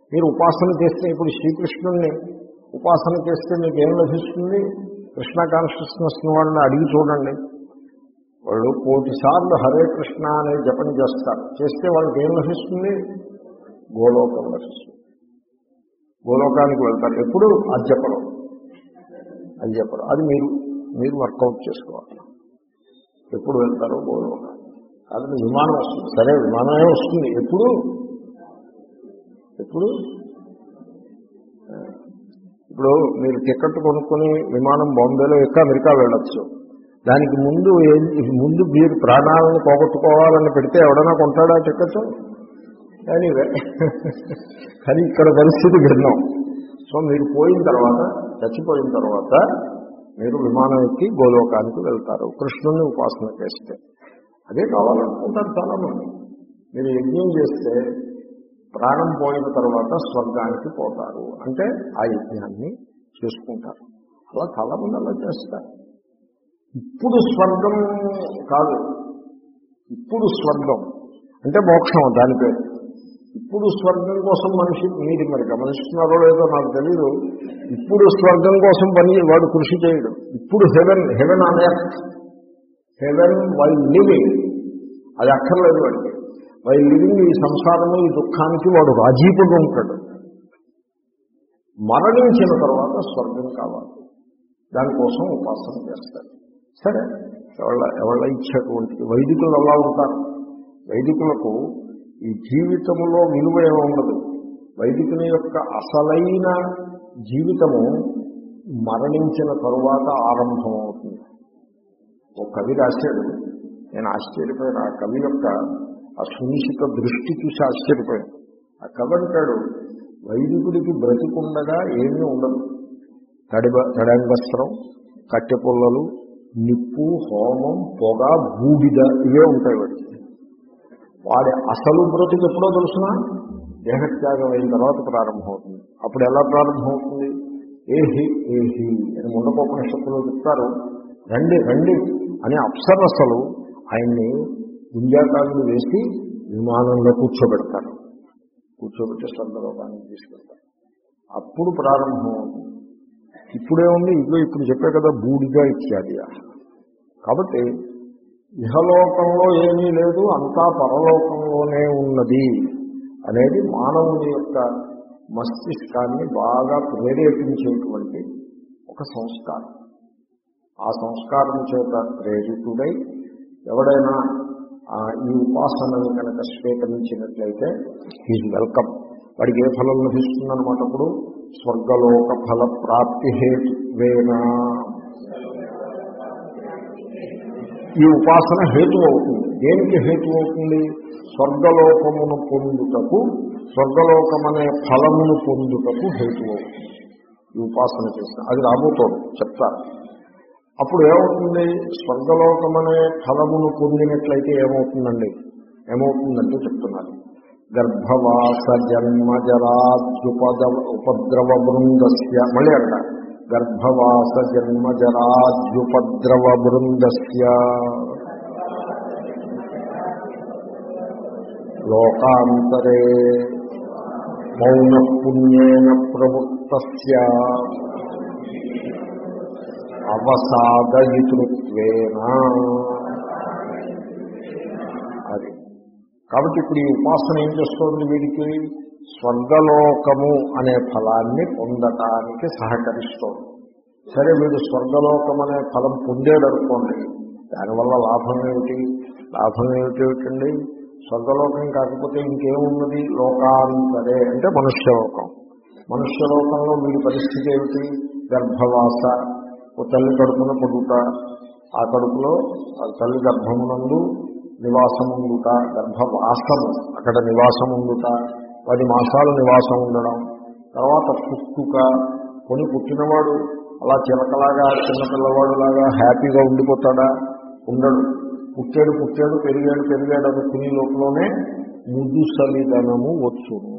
మీరు ఉపాసన చేస్తే ఇప్పుడు శ్రీకృష్ణుణ్ణి ఉపాసన చేస్తే మీకు ఏం లభిస్తుంది? కృష్ణ కాన్షియస్నెస్ వాళ్ళని అడిగి చూడండి. వాళ్ళు కోటి సార్లు హరే కృష్ణ అనే జపం చేస్తారు. చేస్తే వాళ్ళకి ఏం లభిస్తుంది? గోలోకం లభిస్తుంది. గోలోకానికి వెళ్తారు. ఎప్పుడు? అధ్యపనం అధ్యపనం అది మీరు మీరు వర్కౌట్ చేసుకోవాలి. ఎప్పుడు వెళ్తారో గోలోకం. అది విమానం వస్తుంది. సరే, విమానమే వస్తుంది. ఎప్పుడు ఎప్పుడు ఇప్పుడు మీరు టికెట్ కొనుక్కొని విమానం బాంబేలో ఎక్క అమెరికా వెళ్ళొచ్చు. దానికి ముందు ముందు మీరు ప్రాణాలను పోగొట్టుకోవాలని పెడితే ఎవడైనా కొంటాడా టికెట్? ఎనీవే, కానీ ఇక్కడ పరిస్థితి భిన్నం. సో మీరు పోయిన తర్వాత, చచ్చిపోయిన తర్వాత మీరు విమానం ఎక్కి గోలోకానికి వెళ్తారు కృష్ణుని ఉపాసన చేస్తే. అదే కావాలనుకుంటారు చాలామంది. మీరు యజ్ఞం చేస్తే ప్రాణం పోయిన తర్వాత స్వర్గానికి పోతారు అంటే ఆ యజ్ఞాన్ని చేసుకుంటారు. అలా చాలామంది అలా చేస్తారు. ఇప్పుడు స్వర్గం కాదు, ఇప్పుడు స్వర్గం అంటే మోక్షం దాని పేరు. ఇప్పుడు స్వర్గం కోసం మనిషి, మీరు మరి గమనిస్తున్నారో లేదో నాకు తెలీదు, ఇప్పుడు స్వర్గం కోసం పని వాడు కృషి చేయడు. ఇప్పుడు heaven heaven on earth, heaven why living, అది అక్కర్లేదు వాడికి. వై లివింగ్ ఈ సంసారము ఈ దుఃఖానికి వాడు రాజీపడి ఉంటాడు. మరణించిన తర్వాత స్వర్గం కావాలి, దానికోసం ఉపాసన చేస్తారు. సరే, ఎవళ్ళ ఎవళ్ళ ఇచ్చేటువంటిది. వైదికులు అలా ఉంటారు. వైదికులకు ఈ జీవితంలో విలువ ఏమి ఉండదు. వైదికుని యొక్క అసలైన జీవితము మరణించిన తరువాత ఆరంభమవుతుంది. ఒక కవి రాశాడు, నేను ఆశ్చర్యపోయాను. ఆ కవి యొక్క ఆ సునిశ్చిత దృష్టి చూసి ఆశ్చర్యపోయాను. ఆ కవి అంటాడు, వైదికుడికి బ్రతికుండగా ఏమీ ఉండదు. తడి తడంగస్త్రం, కట్టె పుల్లలు, నిప్పు, హోమం, పొగ, బూడిద ఇవే ఉంటాయి వాడికి. వాడి అసలు బ్రతుకు ఎప్పుడో తెలుసునా? దేహత్యాగం అయిన తర్వాత ప్రారంభమవుతుంది. అప్పుడు ఎలా ప్రారంభమవుతుంది? ఏహి ఏహి అని ముండకోపనిషత్తులో చెప్తారు. రండి రండి అని అప్సరసలు ఆయన్ని గుంజాకారులు వేసి విమానంలో కూర్చోబెడతారు. కూర్చోబెట్టి స్వర్గలోకానికి తీసుకెళ్తారు. అప్పుడు ప్రారంభమవుతుంది. ఇప్పుడేముంది? ఇదిగో ఇప్పుడు చెప్పే కదా, బూడిగా ఇత్యాది. కాబట్టి ఇహలోకంలో ఏమీ లేదు, అంతా పరలోకంలోనే ఉన్నది అనేది మానవుని యొక్క మస్తిష్కాన్ని బాగా ప్రేరేపించేటువంటి ఒక సంస్కారం. ఆ సంస్కారం చేత ప్రేరితుడై ఎవడైనా ఈ ఉపాసనని కనుక స్వీకరించినట్లయితే ఈజ్ వెల్కమ్. వాడికి ఏ ఫలం లభిస్తుందన్నమాట? అప్పుడు స్వర్గలోక ఫల ప్రాప్తి హేతువేనా ఈ ఉపాసన హేతు అవుతుంది. దేనికి హేతు అవుతుంది? స్వర్గలోకమును పొందుటకు, స్వర్గలోకమనే ఫలమును పొందుటకు హేతు అవుతుంది ఈ ఉపాసన చేసిన. అది రాబోతోంది, చెప్తారు. అప్పుడు ఏమవుతుంది? స్వర్గలోకమనే ఫలమును పొందినట్లయితే ఏమవుతుందండి? ఏమవుతుందంటే చెప్తున్నారు. గర్భవాస జన్మ జరాద్యుపద ఉపద్రవ బృందస్య, మళ్ళీ అంట గర్భవాస జన్మ జరాద్యుపద్రవ బృందస్య లోకాంతరే మౌన పుణ్యేన ప్రవృత్తస్య అవసాదయితృత్వేన. అది కాబట్టి ఇప్పుడు ఈ ఉపాసన ఏం చేస్తోంది? వీడికి స్వర్గలోకము అనే ఫలాన్ని పొందటానికి సహకరిస్తోంది. సరే, వీడు స్వర్గలోకం అనే ఫలం పొందేదనుకోండి, దానివల్ల లాభం ఏమిటి? లాభం ఏమిటేమిటండి? స్వర్గలోకం కాకపోతే ఇంకేమున్నది? లోకాంతరే అంటే మనుష్యలోకం. మనుష్యలోకంలో వీడి పరిస్థితి ఏమిటి? గర్భవాస, ఓ తల్లి కడుపున పొడుట, ఆ కడుపులో తల్లి గర్భమునందు నివాసముందుట, గర్భవాసము అక్కడ నివాసముందుట, పది మాసాలు నివాసం ఉండడం, తర్వాత పుట్టుక. కొని పుట్టినవాడు అలా చిలకలాగా చిన్నపిల్లవాడులాగా హ్యాపీగా ఉండిపోతాడా? ఉండడు. పుట్టాడు పుట్టాడు పెరిగాడు పెరిగాడు అనుకునే లోపలనే ముదుసలిదనము వచ్చును.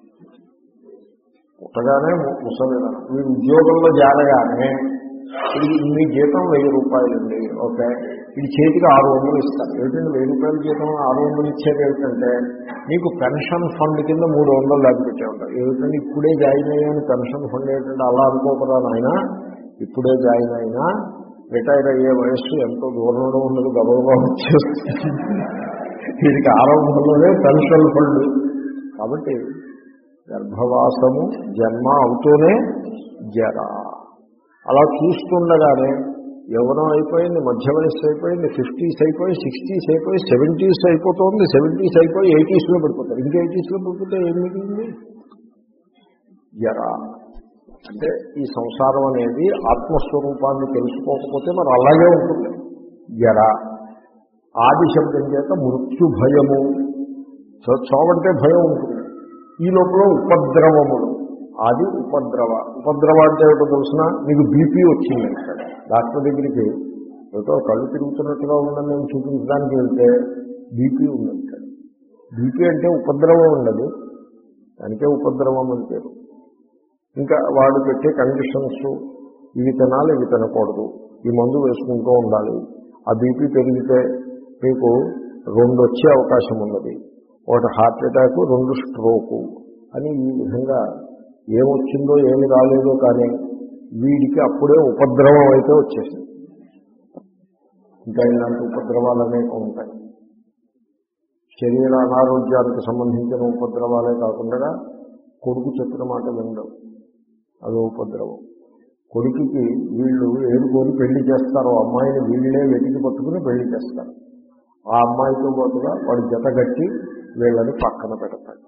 పుట్టగానే ముసలిదనం. వీడు ఉద్యోగంలో జారగానే మీ జీతం వెయ్యి రూపాయలండి, ఓకే, ఇది చేతికి ఆరు వందలు ఇస్తారు. ఏమిటంటే వెయ్యి రూపాయల జీతం ఆరు వందలు ఇచ్చేది ఏమిటంటే నీకు పెన్షన్ ఫండ్ కింద మూడు వందలు దాకా పెట్టే ఉంటారు. ఏమిటంటే ఇప్పుడే జాయిన్ అయ్యాను పెన్షన్ ఫండ్ ఏంటంటే అలా అనుకోకరా నాయన, ఇప్పుడే జాయిన్ అయినా రిటైర్ అయ్యే వయస్సు ఎంతో దూరంలో ఉన్నది, గబగబా వచ్చేస్తుంది. వీరికి ఆరు వందలలోనే పెన్షన్ ఫండ్. కాబట్టి గర్భవాసము జన్మ అవుతూనే జర. అలా చూస్తుండగానే యవ్వనం అయిపోయింది, మధ్య వయస్సు అయిపోయింది, ఫిఫ్టీస్ అయిపోయి, సిక్స్టీస్ అయిపోయి, సెవెంటీస్ అయిపోతుంది, సెవెంటీస్ అయిపోయి ఎయిటీస్లో పడిపోతారు. ఇంకా ఎయిటీస్లో పడిపోతే ఏం మిగిలింది? జర. అంటే ఈ సంసారం అనేది ఆత్మస్వరూపాన్ని తెలుసుకోకపోతే మరి అలాగే ఉంటుంది. జర. ఆది శబ్దం చేత మృత్యు భయము, చోవంటే భయం ఉంటుంది. ఈ లోపల ఉపద్రవములు, అది ఉపద్రవ. ఉపద్రవ అంటే ఏమిటో తెలిసిన, మీకు బీపీ వచ్చింది అంటాడు డాక్టర్ దగ్గరికి. ఏదో కళ్ళు తిరుగుతున్నట్టుగా ఉందని నేను చూపించడానికి వెళ్తే బీపీ ఉందంటాడు. బీపీ అంటే ఉపద్రవం ఉండదు, దానికే ఉపద్రవం అని పేరు. ఇంకా వాడు పెట్టే కండిషన్స్, ఇవి తినాలి, ఇవి తినకూడదు, ఈ మందు వేసుకుంటూ ఉండాలి. ఆ బీపీ పెరిగితే మీకు రెండు వచ్చే అవకాశం ఉన్నది, ఒకటి హార్ట్ అటాక్, రెండు స్ట్రోకు అని. ఈ విధంగా ఏమొచ్చిందో ఏమి రాలేదో కానీ వీడికి అప్పుడే ఉపద్రవం అయితే వచ్చేసింది. ఇంకా ఇలాంటి ఉపద్రవాలు అనేక ఉంటాయి. శరీర అనారోగ్యానికి సంబంధించిన ఉపద్రవాలే కాకుండా కొడుకు చెప్పిన మాట వినడం, అదో ఉపద్రవం. కొడుకుకి వీళ్ళు ఏడుకోరి పెళ్లి చేస్తారో అమ్మాయిని వీళ్ళే వెతికి పట్టుకుని పెళ్లి చేస్తారు. ఆ అమ్మాయితో పాటుగా వాడు జత కట్టి వీళ్ళని పక్కన పెడతాడు.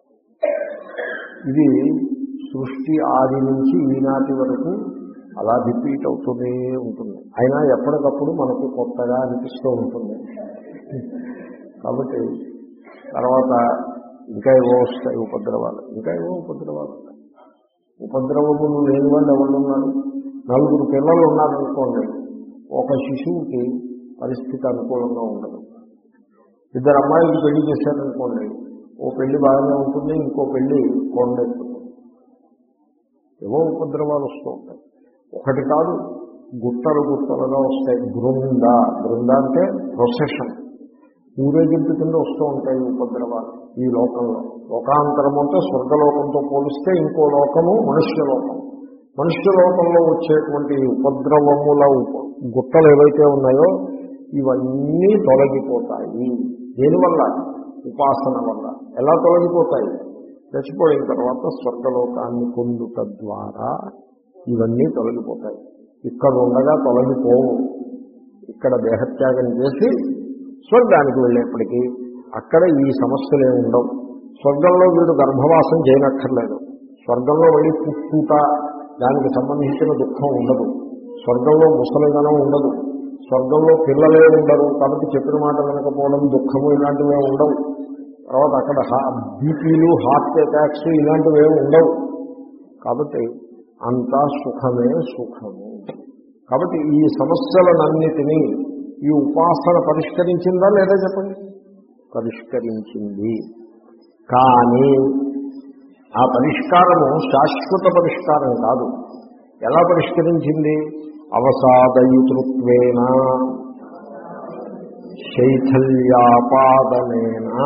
ఇది సృష్టి ఆది నుంచి ఈనాటి వరకు అలా రిపీట్ అవుతూనే ఉంటుంది. అయినా ఎప్పటికప్పుడు మనకు కొత్తగా అనిపిస్తూ ఉంటుంది. కాబట్టి తర్వాత ఇంకా ఏవో వస్తాయి ఉపద్రవాలు, ఇంకా ఏవో ఉపద్రవాలు ఉంటాయి. ఉపద్రవములు లేని వాళ్ళు ఎవరు ఉన్నారు? నలుగురు పిల్లలు ఉన్నారనుకోండి, ఒక శిశువుకి పరిస్థితి అనుకూలంగా ఉండదు. ఇద్దరు అమ్మాయిలకి పెళ్లి చేశారనుకోండి, ఓ పెళ్లి బాగానే ఉంటుంది, ఇంకో పెళ్లి కొండెక్కుతుంది. ఏవో ఉపద్రవాలు వస్తూ ఉంటాయి. ఒకటి కాదు, గుట్టలు గుట్టలుగా వస్తాయి. బృంద బృంద అంటే ప్రొసెషన్, ఊరేగింపు కింద వస్తూ ఉంటాయి ఉపద్రవాలు ఈ లోకంలో. లోకాంతరం అంటే స్వర్గలోకంతో పోలిస్తే ఇంకో లోకము మనుష్యలోకం. మనుష్యలోకంలో వచ్చేటువంటి ఉపద్రవముల గుట్టలు ఏవైతే ఉన్నాయో ఇవన్నీ తొలగిపోతాయి. దేనివల్ల? ఉపాసన వల్ల. ఎలా తొలగిపోతాయి? చచ్చిపోయిన తర్వాత స్వర్గలోకాన్ని పొందుట ద్వారా ఇవన్నీ తొలగిపోతాయి. ఇక్కడ ఉండగా తొలగిపోవు. ఇక్కడ దేహత్యాగం చేసి స్వర్గానికి వెళ్ళేప్పటికీ అక్కడ ఈ సమస్యలు ఏమి ఉండవు. స్వర్గంలో వీడు గర్భవాసం చేయనక్కర్లేదు. స్వర్గంలో వెళ్ళి పుట్టుట, దానికి సంబంధించిన దుఃఖం ఉండదు. స్వర్గంలో ముసలిదనం ఉండదు. స్వర్గంలో పిల్లలే ఉండరు, కాబట్టి చెప్పిన మాట వినకపోవడం, దుఃఖము ఇలాంటివే ఉండవు. తర్వాత అక్కడ బీపీలు, హార్ట్ అటాక్స్ ఇలాంటివి ఉండవు. కాబట్టి అంతా సుఖమే సుఖము. కాబట్టి ఈ సమస్యలనన్నిటినీ ఈ ఉపాసన పరిష్కరించిందా లేదా చెప్పండి? పరిష్కరించింది. కానీ ఆ పరిష్కారము శాశ్వత పరిష్కారం కాదు. ఎలా పరిష్కరించింది? అవసాదయుతృత్వేన శైథిల్యాపాదనేనా.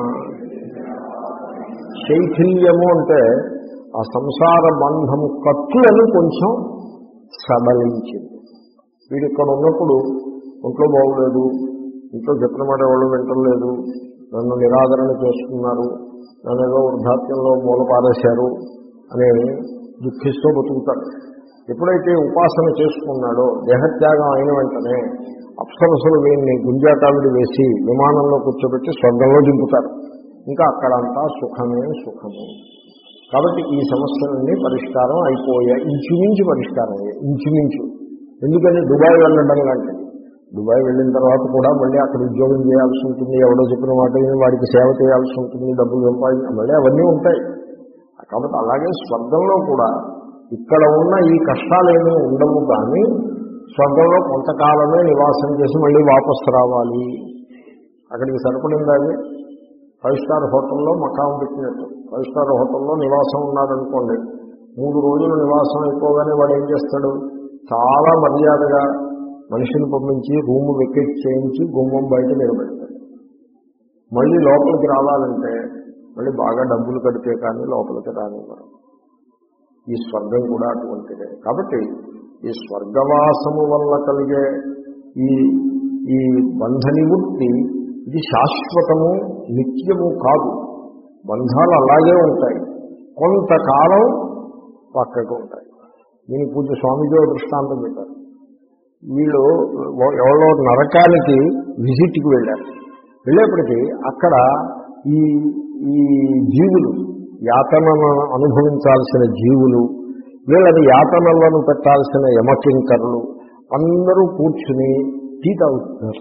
శైథిల్యము అంటే ఆ సంసార బంధము కత్తులను కొంచెం సడలించింది. వీడు ఇక్కడ ఉన్నప్పుడు ఒంట్లో బాగులేదు, ఇంట్లో చెప్పిన మాట వాళ్ళు వింటలేదు, నన్ను నిరాదరణ చేసుకున్నారు, నన్ను ఏదో వృద్ధాప్యంలో మూల పారేశారు అని దుఃఖిస్తూ బతుకుతాడు. ఎప్పుడైతే ఉపాసన చేసుకున్నాడో దేహత్యాగం అయిన వెంటనే అప్సరసులు వీడిని గుంజాటావిడి వేసి విమానంలో కూర్చోబెట్టి స్వర్గంలో దింపుతారు. ఇంకా అక్కడంతా సుఖమే సుఖము. కాబట్టి ఈ సమస్యలన్నీ పరిష్కారం అయిపోయాయి. ఇంచుమించు పరిష్కారం అయ్యాయి, ఇంచుమించు. ఎందుకని? దుబాయ్ వెళ్ళడం లాంటిది. దుబాయ్ వెళ్ళిన తర్వాత కూడా మళ్ళీ అక్కడ ఉద్యోగం చేయాల్సి ఉంటుంది, ఎవడో చెప్పిన మాట వాడికి సేవ చేయాల్సి ఉంటుంది, డబ్బులు సంపాదించి మళ్ళీ అవన్నీ ఉంటాయి. కాబట్టి అలాగే స్వర్గంలో కూడా ఇక్కడ ఉన్న ఈ కష్టాలేమీ ఉండవు. కానీ స్వర్గంలో కొంతకాలమే నివాసం చేసి మళ్ళీ వాపసు రావాలి. అక్కడికి సరిపడింది. అది ఫైవ్ స్టార్ హోటల్లో మకాం పెట్టినట్టు. ఫైవ్ స్టార్ హోటల్లో నివాసం ఉన్నారనుకోండి, మూడు రోజులు నివాసం అయిపోగానే వాడు ఏం చేస్తాడు? చాలా మర్యాదగా మనిషిని పంపించి రూము వెకెట్ చేయించి గుమ్మం బయట నిలబెడతాడు. మళ్ళీ లోపలికి రావాలంటే మళ్ళీ బాగా డబ్బులు కడితే కానీ లోపలికి రానివ్వరు. ఈ స్వర్గం కూడా అటువంటిదే. కాబట్టి ఈ స్వర్గవాసము వల్ల కలిగే ఈ ఈ బంధ నివృత్తి ఇది శాశ్వతము నిత్యము కాదు. బంధాలు అలాగే ఉంటాయి, కొంతకాలం పక్కకు ఉంటాయి. దీనికి పూజ స్వామిజీ దృష్టాంతం పెట్టారు. వీళ్ళు ఎవరో నరకానికి విజిట్కి వెళ్ళారు. వెళ్ళేప్పటికీ అక్కడ ఈ ఈ జీవులు యాతనను అనుభవించాల్సిన జీవులు, వీళ్ళని యాతనలను పెట్టాల్సిన యమకింకరులు అందరూ కూర్చుని టీ తాగుతున్నారు.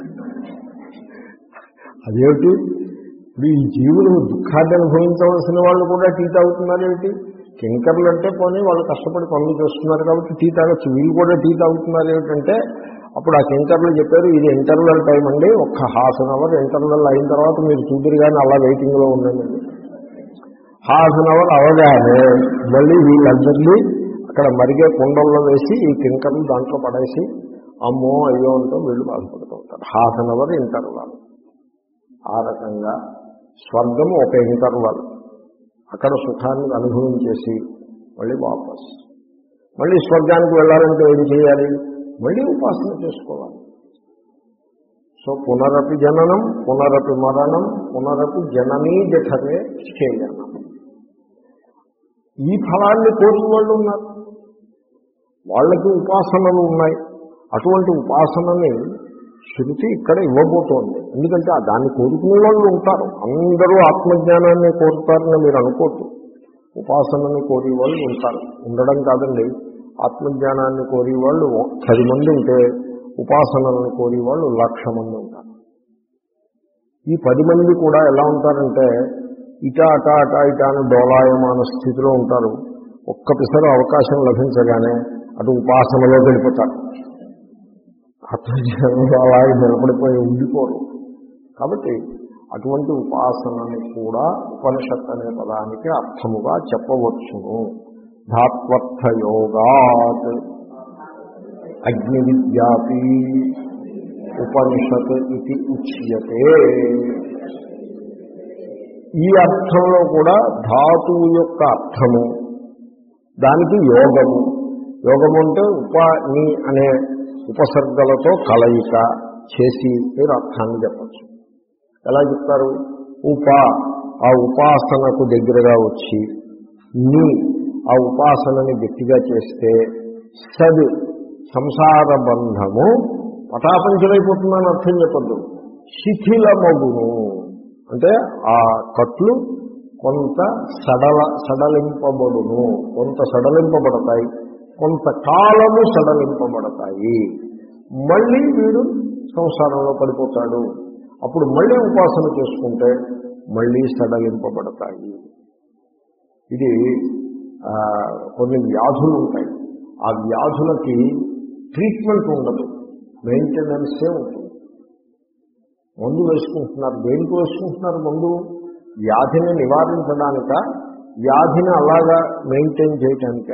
అదేమిటి, ఇప్పుడు ఈ జీవులు దుఃఖాన్ని అనుభవించవలసిన వాళ్ళు కూడా టీ తాగుతున్నారు ఏమిటి? కింకర్లు అంటే పోనీ వాళ్ళు కష్టపడి పనులు చేస్తున్నారు కాబట్టి టీ తాగొచ్చు, వీళ్ళు కూడా టీ తాగుతున్నారు ఏమిటంటే అప్పుడు ఆ కింకర్లు చెప్పారు, ఇది ఇంటర్వెల్ టైం అండి, ఒక్క హాఫ్ అన్ అవర్ ఇంటర్వెల్ అయిన తర్వాత మీరు చూద్దరు కానీ అలా వెయిటింగ్లో ఉండండి. హాఫ్ అన్ అవర్ అవగానే మళ్ళీ వీళ్ళందరినీ అక్కడ మరిగే కుండల్లో వేసి ఈ కింకర్లు దాంట్లో పడేసి అమ్మో అయ్యో అంటూ వీళ్ళు బాధపడుతూ ఉంటారు. Half an hour interval. ఆ రకంగా స్వర్గం ఒక ఇంటర్వల్, అక్కడ సుఖాన్ని అనుభవించేసి మళ్ళీ వాపస్. మళ్ళీ స్వర్గానికి వెళ్ళాలంటే ఏం చేయాలి? మళ్ళీ ఉపాసన చేసుకోవాలి. సో పునరపి జననం పునరపి మరణం పునరపి జననీ జఠరే చేయనం. ఈ ఫలాన్ని కోరిన వాళ్ళు ఉన్నారు, వాళ్ళకి ఉపాసనలు ఉన్నాయి. అటువంటి ఉపాసనని శృతి ఇక్కడ ఇవ్వబోతోంది. ఎందుకంటే దాన్ని కోరుకునే వాళ్ళు ఉంటారు. అందరూ ఆత్మజ్ఞానాన్ని కోరుతారని మీరు అనుకోవద్దు. ఉపాసనని కోరి వాళ్ళు ఉంటారు, ఉండడం కాదండి. ఆత్మజ్ఞానాన్ని కోరి వాళ్ళు పది మంది ఉంటే ఉపాసనలను కోరి వాళ్ళు లక్ష మంది ఉంటారు. ఈ పది మంది కూడా ఎలా ఉంటారంటే ఇటా అటా అటా ఇటా అని డోలాయమాన స్థితిలో ఉంటారు. ఒక్క పిసరు అవకాశం లభించగానే అటు ఉపాసనలో వెళ్ళిపోతారు. ఆత్మజ్ఞానంలో అలాగే నిలబడిపోయి ఉండిపోరు. కాబట్టి అటువంటి ఉపాసనని కూడా ఉపనిషత్ అనే పదానికి అర్థముగా చెప్పవచ్చును. ధాత్వర్థయోగాత్ అగ్ని విద్యాపి ఉపనిషత్ ఇది ఉచ్యతే. ఈ అర్థంలో కూడా ధాతువు యొక్క అర్థము, దానికి యోగము. యోగము అంటే ఉపని అనే ఉపసర్గలతో కలయిక చేసి మీరు అర్థాన్ని చెప్పచ్చు. ఎలా చెప్తారు? ఉప ఆ ఉపాసనకు దగ్గరగా వచ్చి, ని ఆ ఉపాసనని గట్టిగా చేస్తే, సద్ సంసార బంధము పటాపంచలైపోతుందని అర్థం చెప్పద్దు. శిథిలమగును అంటే ఆ కట్లు కొంత సడల సడలింపబడును, కొంత సడలింపబడతాయి, కొంతకాలము సడలింపబడతాయి. మళ్ళీ వీడు సంసారంలో పడిపోతాడు. అప్పుడు మళ్ళీ ఉపాసన చేసుకుంటే మళ్ళీ సడలింపబడతాయి. ఇది కొన్ని వ్యాధులు ఉంటాయి. ఆ వ్యాధులకి ట్రీట్మెంట్ ఉండదు, మెయింటెనెన్సే ఉంటుంది. మందు వేసుకుంటున్నారు. దేనికి వేసుకుంటున్నారు మందు? వ్యాధిని నివారించడానిక, వ్యాధిని అలాగా మెయింటైన్ చేయటానిక?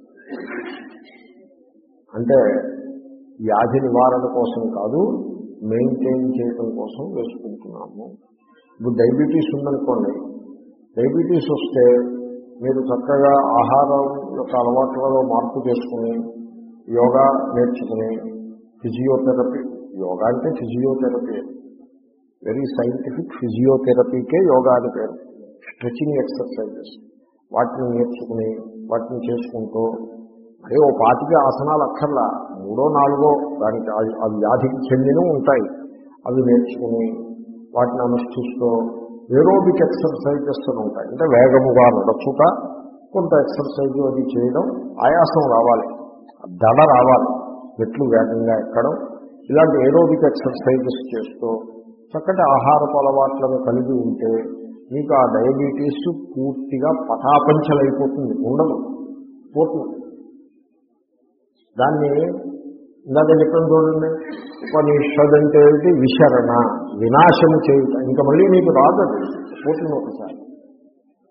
అంటే వ్యాధి నివారణ కోసం కాదు, మెయింటైన్ చేయడం కోసం వేసుకుంటున్నాము. ఇప్పుడు డయాబెటీస్ ఉందనుకోండి, డయాబెటీస్ వస్తే మీరు చక్కగా ఆహారం యొక్క అలవాట్లలో మార్పు చేసుకుని యోగా నేర్చుకుని ఫిజియోథెరపీ, యోగా అంటే ఫిజియోథెరపీ, వెరీ సైంటిఫిక్ ఫిజియోథెరపీకే యోగా అని పేరు. స్ట్రెచింగ్ ఎక్సర్సైజెస్ వాటిని నేర్చుకుని వాటిని చేసుకుంటూ, అదే ఓ పాతికి ఆసనాలు అక్కర్లా, మూడో నాలుగో దానికి ఆ వ్యాధికి చెందినవి ఉంటాయి, అవి నేర్చుకుని వాటిని అనుష్ఠిస్తూ ఏరోబిక్ ఎక్సర్సైజెస్ అని ఉంటాయి. అంటే వేగముగా నడచుట, కొంత ఎక్సర్సైజ్ అది చేయడం, ఆయాసం రావాలి, దడ రావాలి, మెట్లు వేగంగా ఎక్కడం, ఇలాంటి ఏరోబిక్ ఎక్సర్సైజెస్ చేస్తూ చక్కటి ఆహారపు అలవాట్లను కలిగి ఉంటే మీకు ఆ డయాబెటీస్ పూర్తిగా పటాపంచలైపోతుంది, ఉండదు, పోతుంది. దాన్ని ఇందాక చెప్పాను చూడండి, ఉపనిషద్ అంటే ఏంటి? విశరణ, వినాశము చేయుట. ఇంకా మళ్ళీ మీకు రాదది, పోతుంది ఒకసారి.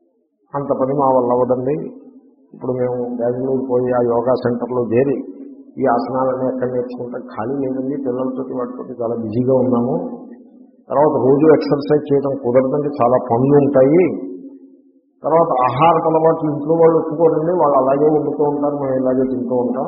అంత పని మా వల్ల అవ్వదండి. ఇప్పుడు మేము బెంగళూరు పోయి ఆ యోగా సెంటర్లో చేరి ఈ ఆసనాలన్నీ ఎక్కడ నేర్చుకుంటాం, ఖాళీ లేదండి, పిల్లలతో వాటితో చాలా బిజీగా ఉన్నాము, తర్వాత రోజు ఎక్సర్సైజ్ చేయడం కుదరదండి, చాలా పనులు ఉంటాయి, తర్వాత ఆహార అలవాట్లు ఇంట్లో వాళ్ళు ఒప్పుకోరండి, వాళ్ళు అలాగే వండుతూ ఉంటారు, మనం ఇలాగే తింటూ ఉంటాం,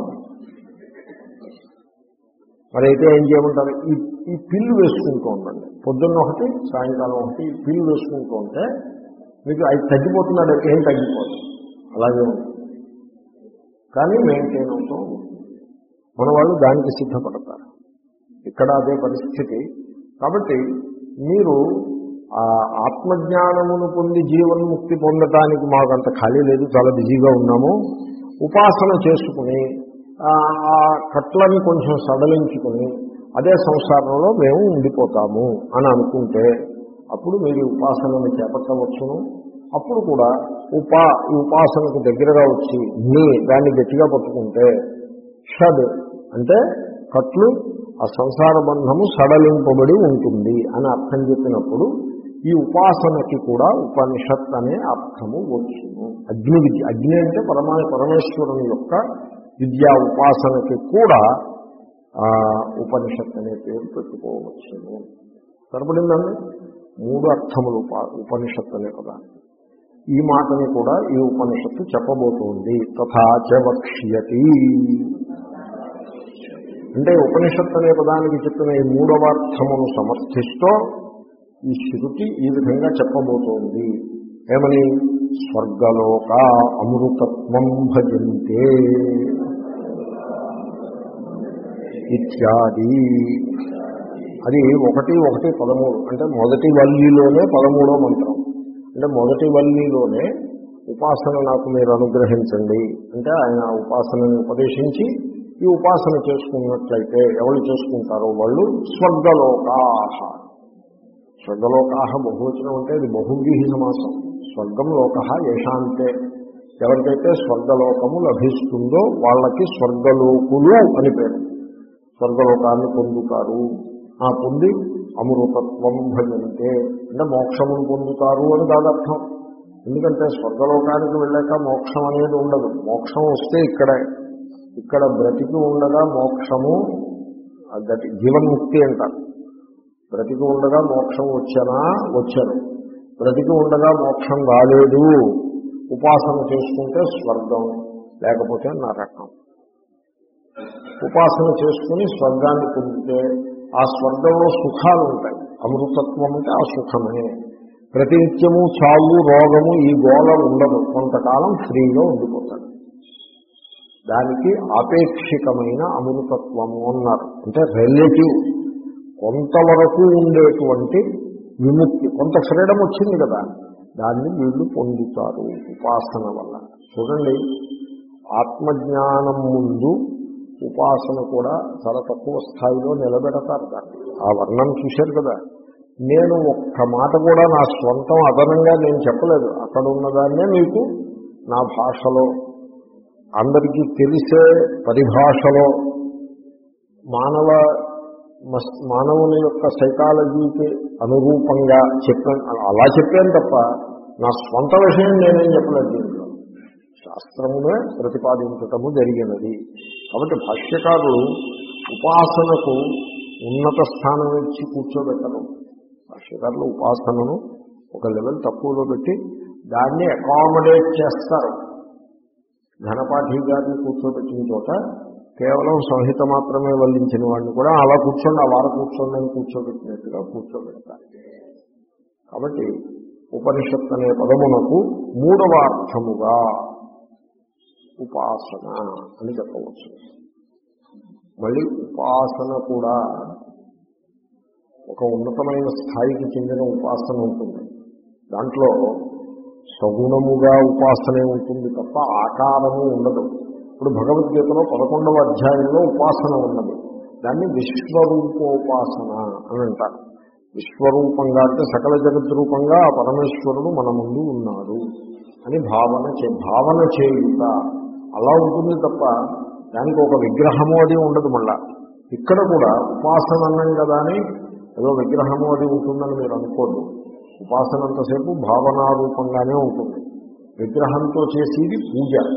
మరి అయితే ఏం చేయమంటారు, ఈ ఈ పిల్లు వేసుకుంటూ ఉండండి, పొద్దున్న ఒకటి సాయంకాలం ఒకటి ఈ పిల్లు వేసుకుంటూ ఉంటే మీకు అది తగ్గిపోతున్నాడు, ఏం తగ్గిపోతుంది, అలాగే ఉంటుంది, కానీ మెయింటైన్ అవుతూ ఉంటుంది. మన వాళ్ళు దానికి సిద్ధపడతారు. ఇక్కడ అదే పరిస్థితి. కాబట్టి మీరు ఆ ఆత్మజ్ఞానమును పొంది జీవన్ముక్తి పొందటానికి మాకు అంత ఖాళీ లేదు, చాలా బిజీగా ఉన్నాము, ఉపాసన చేసుకుని ఆ కట్లని కొంచెం సడలించుకుని అదే సంసారంలో మేము ఉండిపోతాము అని అనుకుంటే అప్పుడు మీరు ఉపాసనను చేపట్టవచ్చును. అప్పుడు కూడా ఉపా ఈ ఉపాసనకు దగ్గరగా వచ్చి నీ దాన్ని గట్టిగా పట్టుకుంటే షడ్ అంటే కట్లు, ఆ సంసార బంధము సడలింపబడి ఉంటుంది అని అర్థం చెప్పినప్పుడు ఈ ఉపాసనకి కూడా ఉపనిషత్ అనే అర్థము వచ్చును. అగ్ని విద్య, అగ్ని అంటే పరమా పరమేశ్వరుని యొక్క విద్యా ఉపాసనకి కూడా ఉపనిషత్ అనే పేరు పెట్టుకోవచ్చును. సరిపడిందండి. మూడు అర్థములు ఉపనిషత్ అనే పదాన్ని. ఈ మాటని కూడా ఈ ఉపనిషత్తు చెప్పబోతోంది. తథాచ వక్ష్యతి అంటే ఉపనిషత్ అనే పదానికి చెప్పిన ఈ మూడవ అర్థమును సమర్థిస్తూ ఈ శృతి ఈ విధంగా చెప్పబోతోంది. ఏమని? స్వర్గలోక అమృతత్వం భజంతే ఇత్యాది. అది ఒకటి ఒకటి పదమూడు అంటే మొదటి వల్లిలోనే పదమూడో మంత్రం. అంటే మొదటి వల్లిలోనే ఉపాసన నాకు మీరు అనుగ్రహించండి అంటే ఆయన ఉపాసనని ఉపదేశించి ఈ ఉపాసన చేసుకున్నట్లయితే ఎవరు చేసుకుంటారో వాళ్ళు స్వర్గలోకాహ. స్వర్గలోకాహ బహువచనం అంటే ఇది బహువ్రీహి సమాసం. స్వర్గం లోక ఏషాంతే, ఎవరికైతే స్వర్గలోకము లభిస్తుందో వాళ్ళకి స్వర్గలోకులు అని పేరు. స్వర్గలోకాన్ని పొందుతారు. ఆ పొంది అమృతత్వం భజంతే అంటే మోక్షమును పొందుతారు అని దాని అర్థం. ఎందుకంటే స్వర్గలోకానికి వెళ్ళాక మోక్షం అనేది ఉండదు. మోక్షం వస్తే ఇక్కడే, ఇక్కడ బ్రతికి ఉండగా మోక్షము దటి జీవన్ముక్తి అంటారు. బ్రతికి ఉండగా మోక్షం వచ్చానా వచ్చాను, బ్రతికి ఉండగా మోక్షం రాలేదు, ఉపాసన చేసుకుంటే స్వర్గం లేకపోతే నరకం. ఉపాసన చేసుకుని స్వర్గాన్ని పొందితే ఆ స్వర్గంలో సుఖాలు ఉంటాయి. అమృతత్వం అంటే ఆ సుఖమే. ప్రతినిత్యము చావు రోగము ఈ గోళ ఉండదు, కొంతకాలం ఫ్రీగా ఉండిపోతాడు. దానికి ఆపేక్షికమైన అమృతత్వము అన్నారు. అంటే రిలేటివ్, కొంతవరకు ఉండేటువంటి విముక్తి, కొంత ఫ్రీడమ్ వచ్చింది కదా, దాన్ని వీళ్ళు పొందుతారు ఉపాసన వల్ల. చూడండి, ఆత్మజ్ఞానం ముందు ఉపాసన కూడా చాలా తక్కువ స్థాయిలో నిలబెడతారు. దాన్ని ఆ వర్ణన చూశారు కదా. నేను ఒక్క మాట కూడా నా స్వంతం అదనంగా నేను చెప్పలేదు. అక్కడ ఉన్నదాన్నే మీకు నా భాషలో అందరికీ తెలిసే పరిభాషలో మానవ మానవుని యొక్క సైకాలజీకి అనురూపంగా చెప్పాను. అలా చెప్పాను తప్ప నా స్వంత విషయం నేనేం చెప్పలేదు. దీంట్లో శాస్త్రమునే ప్రతిపాదించటము జరిగినది. కాబట్టి భాష్యకారులు ఉపాసనకు ఉన్నత స్థానం ఇచ్చి కూర్చోబెట్టరు. భాష్యకారులు ఉపాసనను ఒక లెవెల్ తక్కువలో పెట్టి దాన్ని అకామిడేట్ చేస్తారు. ఘనపాఠి గారిని కూర్చోబెట్టిన చోట కేవలం సంహిత మాత్రమే వల్లించిన వాడిని కూడా అలా కూర్చోండి, ఆ వార కూర్చోండి అని కూర్చోబెట్టినట్టుగా కూర్చోబెడతారు. కాబట్టి ఉపనిషత్ అనే పదమునకు మూడవ అర్థముగా ఉపాసన అని చెప్పవచ్చు. మళ్ళీ ఉపాసన కూడా ఒక ఉన్నతమైన స్థాయికి చెందిన ఉపాసన ఉంటుంది. దాంట్లో సగుణముగా ఉపాసనే ఉంటుంది తప్ప ఆకారము ఉండదు. ఇప్పుడు భగవద్గీతలో పదకొండవ అధ్యాయంలో ఉపాసన ఉన్నది. దాన్ని విశ్వరూపోపాసన అని అంటారు. విశ్వరూపంగా అంటే సకల జగద్రూపంగా ఆ పరమేశ్వరుడు మన ముందు ఉన్నాడు అని భావన చే భావన చేయుట అలా ఉంటుంది తప్ప దానికి ఒక విగ్రహము అది ఉండదు. మళ్ళా ఇక్కడ కూడా ఉపాసన అన్నాం కదా అని ఏదో విగ్రహము అది ఉంటుందని మీరు అనుకోండి. ఉపాసన అంతసేపు భావనారూపంగానే ఉంటుంది. విగ్రహంతో చేసేది పూజ.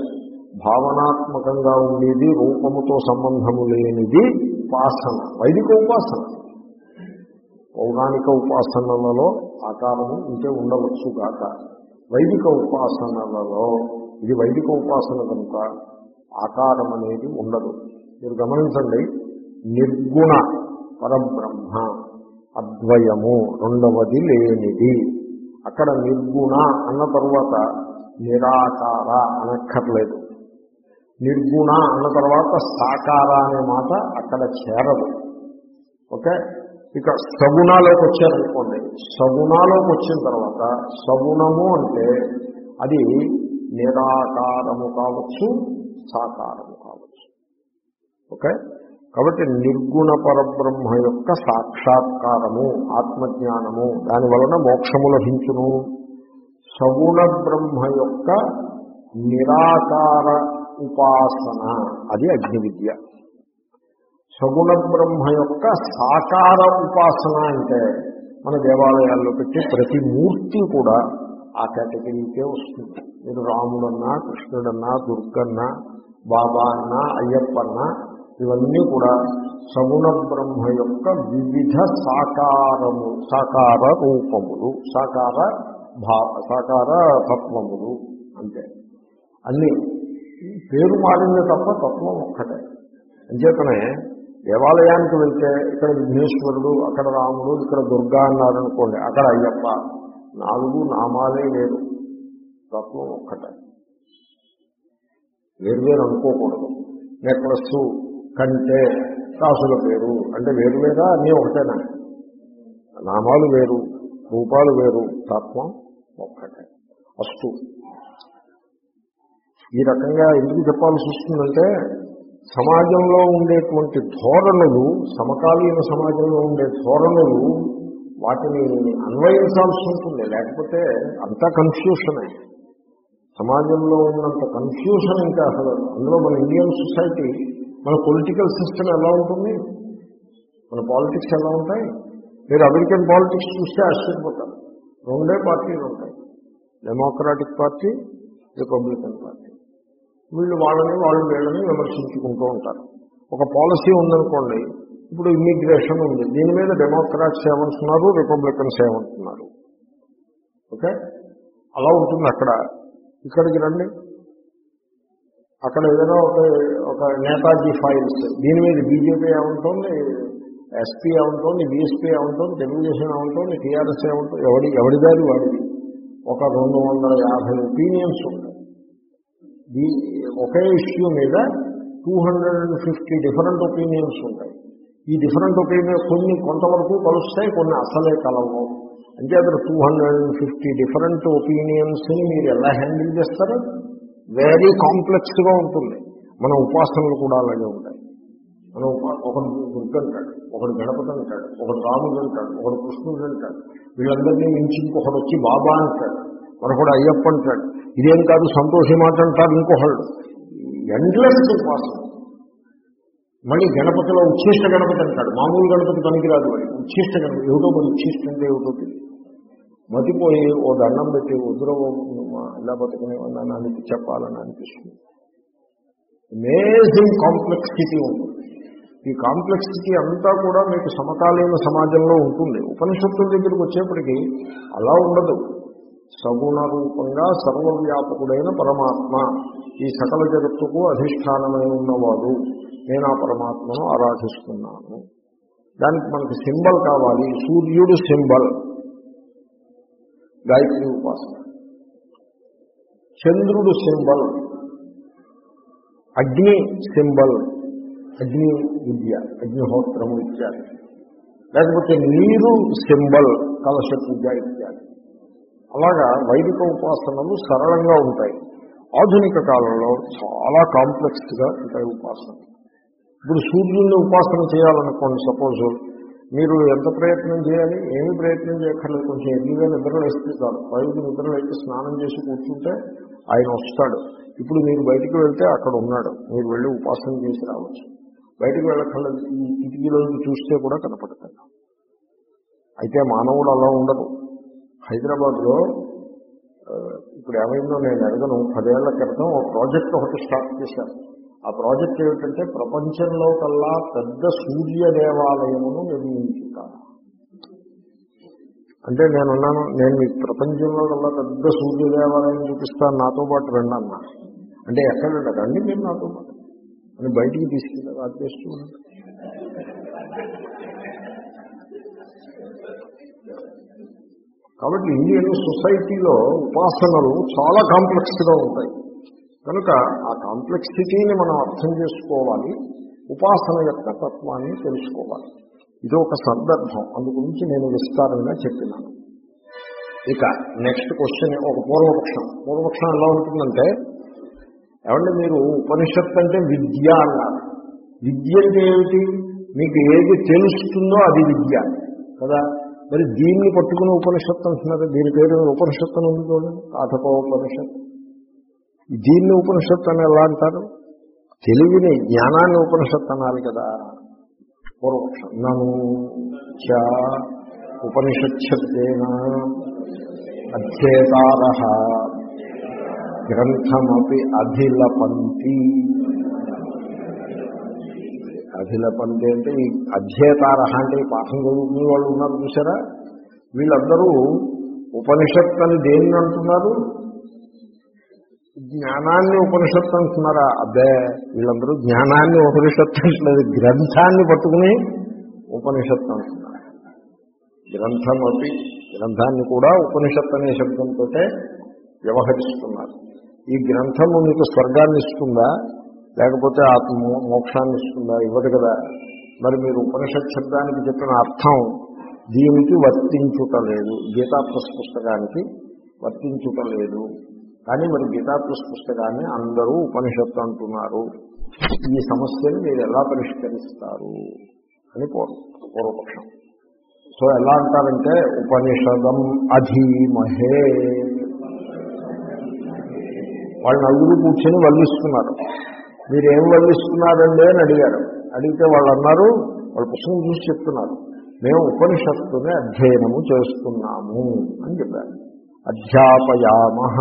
భావనాత్మకంగా ఉండేది, రూపముతో సంబంధము లేనిది ఉపాసన, వైదిక ఉపాసన. పౌరాణిక ఉపాసనలలో ఆకారము ఇంకే ఉండవచ్చు కాక, వైదిక ఉపాసనలలో ఇది వైదిక ఉపాసన కనుక ఆకారం అనేది ఉండదు. మీరు గమనించండి, నిర్గుణ పరబ్రహ్మ, అద్వయము, రెండవది లేనిది. అక్కడ నిర్గుణ అన్న తరువాత నిరాకార అనక్కర్లేదు. నిర్గుణ అన్న తర్వాత సాకార అనే మాట అక్కడ చేరదు. ఓకే, ఇక సగుణాలోకి వచ్చారనుకోండి. సగుణాలోకి వచ్చిన తర్వాత సగుణము అంటే అది నిరాకారము కావచ్చు, సాకారము కావచ్చు. ఓకే, కాబట్టి నిర్గుణ పరబ్రహ్మ యొక్క సాక్షాత్కారము, ఆత్మజ్ఞానము, దాని వలన మోక్షము లభించును. సగుణ బ్రహ్మ యొక్క నిరాకార ఉపాసన అది అగ్ని విద్య. సగుణ బ్రహ్మ యొక్క సాకార ఉపాసన అంటే మన దేవాలయాల్లో పెట్టి ప్రతి మూర్తి కూడా ఆ కేటగిరీకే వస్తుంది. మీరు రాముడన్నా, కృష్ణుడన్నా, దుర్గన్నా, బాబా అన్నా, అయ్యప్పన్నా, ఇవన్నీ కూడా సగుణ బ్రహ్మ యొక్క వివిధ సాకారము, సాకార రూపములు, సాకార భావ, సాకార తత్వములు. అంతే, అన్నీ పేరు మారింది తప్ప తత్వం ఒక్కటే. అంచేతనే దేవాలయానికి వెళ్తే ఇక్కడ విఘ్నేశ్వరుడు, అక్కడ రాముడు, ఇక్కడ దుర్గా అన్నారనుకోండి, అక్కడ అయ్యప్ప, నాలుగు నామాలే వేరు, తత్వం ఒక్కటే. వేరు వేరు అనుకోకూడదు. నెక్లెస్ కంటే కాసుల పేరు అంటే వేరు వేరా, అన్నీ ఒకటేనా? నామాలు వేరు, రూపాలు వేరు, తత్వం ఒక్కటే. అస్తు. ఈ రకంగా ఎందుకు చెప్పాల్సి వస్తుందంటే, సమాజంలో ఉండేటువంటి ధోరణులు, సమకాలీన సమాజంలో ఉండే ధోరణులు, వాటిని అన్వయించాల్సి ఉంటుంది. లేకపోతే అంతా కన్ఫ్యూషనే. సమాజంలో ఉన్నంత కన్ఫ్యూషన్ ఇంకా అసలు అందులో మన ఇండియన్ సొసైటీ, మన పొలిటికల్ సిస్టమ్ ఎలా ఉంటుంది, మన పాలిటిక్స్ ఎలా ఉంటాయి. మీరు అమెరికన్ పాలిటిక్స్ చూస్తే ఆశ్చర్యపోతారు. రెండే పార్టీలు ఉంటాయి, డెమోక్రాటిక్ పార్టీ, రిపబ్లికన్ పార్టీ. వీళ్ళు వాళ్ళని వాళ్ళు వీళ్ళని విమర్శించుకుంటూ ఉంటారు. ఒక పాలసీ ఉందనుకోండి, ఇప్పుడు ఇమ్మిగ్రేషన్ ఉంది, దీని మీద డెమోక్రాట్స్ ఏమంటున్నారు, రిపబ్లికన్స్ ఏమంటున్నారు. ఓకే, అలా ఉంటుంది. అక్కడ ఇక్కడికి రండి, అక్కడ ఏదైనా ఒక ఒక నేతాజీ ఫైల్స్, దీని మీద బీజేపీ ఏమంటుంది, ఎస్పీ ఏమంటుంది, బీఎస్పీ ఏమంటుంది, తెలుగుదేశం ఏమంటుంది, టీఆర్ఎస్ ఏమంటుంది, ఎవడి ఎవడిదారి వాడిది. ఒక రెండు వందల యాభై ఒపీనియన్స్ ఉంటాయి. దీ ఒకే ఇష్యూ మీద two hundred and fifty different opinions ఉంటాయి. ఈ డిఫరెంట్ ఒపీనియన్స్ కొన్ని కొంతవరకు కలుస్తాయి, కొన్ని అసలే కలవు. అంటే అక్కడ two hundred and fifty different ఒపీనియన్స్ని మీరు ఎలా హ్యాండిల్ చేస్తారు? వెరీ కాంప్లెక్స్గా ఉంటుంది. మన ఉపాసనలు కూడా అలాగే ఉంటాయి. మనం ఒకడు దుర్గ అంటాడు, ఒకడు గణపతి అంటాడు, ఒకడు రాముడు అంటాడు, ఒకడు కృష్ణుడు అంటాడు, వీళ్ళందరినీ మించి ఇంకొకడు వచ్చి బాబా అంటాడు, మరొకడు అయ్యప్ప అంటాడు. ఇదేం కాదు సంతోషి మాట అంటారు ఇంకొకళ్ళు. ఎండ్లెస్ ఉపాసన. మళ్ళీ గణపతిలో ఉచ్ఛిష్ట గణపతి అంటాడు, మామూలు గణపతి పనికిరాదు, వాడి ఉచ్ఛిష్ట గణపతి. ఏమిటో మరి ఉచ్ఛిష్ట అంటే ఏమిటో తెలియదు. మతిపోయి ఓ దండం పెట్టి వద్దురో ఇలా బతుకునే అన్నానికి చెప్పాలని అనిపిస్తుంది. అమేజింగ్ కాంప్లెక్సిటీ ఉంటుంది. ఈ కాంప్లెక్సిటీ అంతా కూడా మీకు సమకాలీన సమాజంలో ఉంటుంది. ఉపనిషత్తుల దగ్గరికి వచ్చేప్పటికీ అలా ఉండదు. సగుణ రూపంగా సర్వవ్యాపకుడైన పరమాత్మ, ఈ సకల జగత్తుకు అధిష్టానమై ఉన్నవాడు, నేను ఆ పరమాత్మను ఆరాధిస్తున్నాను. దానికి మనకి సింబల్ కావాలి. సూర్యుడు సింబల్, గాయత్రి ఉపాసన. చంద్రుడు సింబల్, అగ్ని సింబల్, అగ్ని విద్య, అగ్నిహోత్రము ఇత్యాది. లేకపోతే నీరు సింబల్, కలశ పూజ ఇత్యాది. అలాగా వైదిక ఉపాసనలు సరళంగా ఉంటాయి. ఆధునిక కాలంలో చాలా కాంప్లెక్స్గా ఉంటాయి ఉపాసనలు. ఇప్పుడు సూర్యుడిని ఉపాసన చేయాలనుకోండి, సపోజ్ మీరు ఎంత ప్రయత్నం చేయాలి? ఏమి ప్రయత్నం చేయక్కర్లేదు. కొంచెం ఎర్లీగా నిద్రలు వేస్తే చాలు. పైకి నిద్రలు అయితే స్నానం చేసి కూర్చుంటే ఆయన వస్తాడు. ఇప్పుడు మీరు బయటికి వెళ్తే అక్కడ ఉన్నాడు, మీరు వెళ్ళి ఉపాసన చేసి రావచ్చు. బయటకు వెళ్ళక్కర్లేదు, ఈ కిటికీలోకి చూస్తే కూడా కనపడతాడు. అయితే మానవుడు అలా ఉండదు. హైదరాబాద్లో ఇప్పుడు ఏమైందో నేను అడగను, పదేళ్ల క్రితం ఒక ప్రాజెక్ట్ ఒకటి స్టార్ట్ చేశాను. ఆ ప్రాజెక్ట్ ఏమిటంటే ప్రపంచంలో కల్లా పెద్ద సూర్య దేవాలయమును నిర్మించుతాను. అంటే నేనున్నాను, నేను మీకు ప్రపంచంలో కల్లా పెద్ద సూర్య దేవాలయం చూపిస్తాను, నాతో పాటు రండి అన్నా. అంటే ఎక్కడండి, రండి మీరు నాతో పాటు అని బయటికి తీసుకెళ్ళారు. అది చేస్తూ కాబట్టి ఇండియన్ సొసైటీలో ఉపాసనలు చాలా కాంప్లెక్స్గా ఉంటాయి. కనుక ఆ కాంప్లెక్సిటీని మనం అర్థం చేసుకోవాలి, ఉపాసన యొక్క తత్వాన్ని తెలుసుకోవాలి. ఇది ఒక సందర్భం, అందు గురించి నేను విస్తారంగా చెప్పినాను. ఇక నెక్స్ట్ క్వశ్చన్, ఒక పూర్వపక్షం. పూర్వపక్షం ఎలా ఉంటుందంటే, ఏమంటే మీరు ఉపనిషత్తు అంటే విద్య అన్నారు. విద్య అంటే ఏమిటి? మీకు ఏది తెలుస్తుందో అది విద్య కదా. మరి దీన్ని పట్టుకుని ఉపనిషత్తు అంటున్నారు. దీని పేరు ఉపనిషత్తు అని ఉంది చూడండి, కాఠకోపనిషత్తు. దీన్ని ఉపనిషత్తు అని ఎలా అంటారు? తెలివిని, జ్ఞానాన్ని ఉపనిషత్తు అనాలి కదా. పూర్వపక్షం నను చ ఉపనిషచ్చత్తేన అధ్యేతారః గ్రంథమపి అధిలపంతి. అధిలపంతి అంటే ఈ అధ్యేతారః అంటే ఈ పాఠం చదువుకునే వాళ్ళు ఉన్నారు చూసారా, వీళ్ళందరూ ఉపనిషత్తు అని దేన్ని అంటున్నారు? జ్ఞానాన్ని ఉపనిషత్తు అంటున్నారా? అబ్బే, వీళ్ళందరూ జ్ఞానాన్ని ఉపనిషత్తు అంటున్నారు, గ్రంథాన్ని పట్టుకుని ఉపనిషత్తు అంటున్నారు. గ్రంథం అపి, గ్రంథాన్ని కూడా ఉపనిషత్తు అనే శబ్దంతో వ్యవహరిస్తున్నారు. ఈ గ్రంథము మీకు స్వర్గాన్ని ఇస్తుందా, లేకపోతే ఆత్మ మోక్షాన్ని ఇస్తుందా? ఇవ్వదు కదా. మరి మీరు ఉపనిషత్ శబ్దానికి చెప్పిన అర్థం దీనికి వర్తించుటలేదు, గీతా ప్లస్ పుస్తకానికి వర్తించుటలేదు. కానీ మరి గీతా ప్లస్ పుస్తకాన్ని అందరూ ఉపనిషత్తు అంటున్నారు. ఈ సమస్యను మీరు ఎలా పరిష్కరిస్తారు అని పూర్వపక్షం. సో ఎలా అంటారంటే, ఉపనిషదం అధీమహే. వాళ్ళు నలుగురు కూర్చొని వల్లిస్తున్నారు. మీరేం వల్లిస్తున్నారండి అని అడిగారు. అడిగితే వాళ్ళు అన్నారు, వాళ్ళ పుస్తకం చూసి చెప్తున్నారు, మేము ఉపనిషత్తుని అధ్యయనము చేస్తున్నాము అని చెప్పారు. అధ్యాపయామః.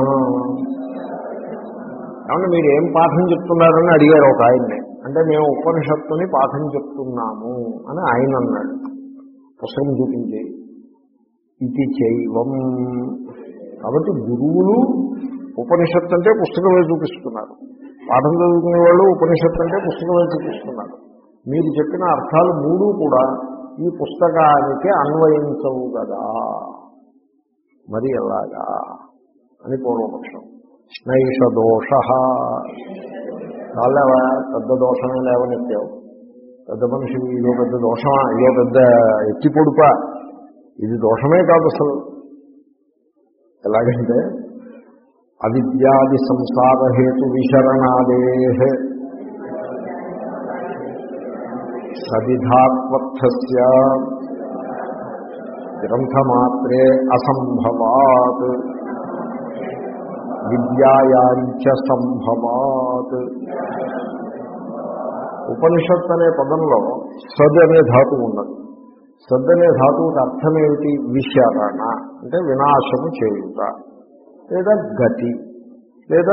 ఏమన్నా మీరు ఏం పాఠం చెప్తున్నారని అడిగారు ఒక ఆయన్ని. అంటే మేము ఉపనిషత్తుని పాఠం చెప్తున్నాము అని ఆయన అన్నాడు, పుస్తకం చూపించి. ఇది చైవం. కాబట్టి గురువులు ఉపనిషత్తు అంటే పుస్తకమే చూపిస్తున్నారు, పాఠం చదువుకునే వాళ్ళు ఉపనిషత్తు అంటే పుస్తకమే చూపిస్తున్నారు. మీరు చెప్పిన అర్థాలు మూడు కూడా ఈ పుస్తకానికి అన్వయించవు కదా, మరి ఎలాగా అని పూర్వపక్షం. స్నైష దోష. చాలేవా, పెద్ద దోషమే లేవనెత్తావు. పెద్ద మనిషి ఇదో పెద్ద దోషమా, ఇదో పెద్ద ఎత్తి పొడుపా, ఇది దోషమే కాదు అసలు. ఎలాగంటే, అవిద్యాది సంసార హేతు విశరణాదే సవిధాత్వర్థస్య గ్రంథమాత్రే అసంభవాత్ విద్యాయాంచ సంభవాత్. ఉపనిషత్ అనే పదంలో సద్ అనే ధాతువు ఉన్నది. సద్ అనే ధాతువుకి అర్థమేమిటి? విశరణ అంటే వినాశము చేయుట, లేదా గతి, లేదా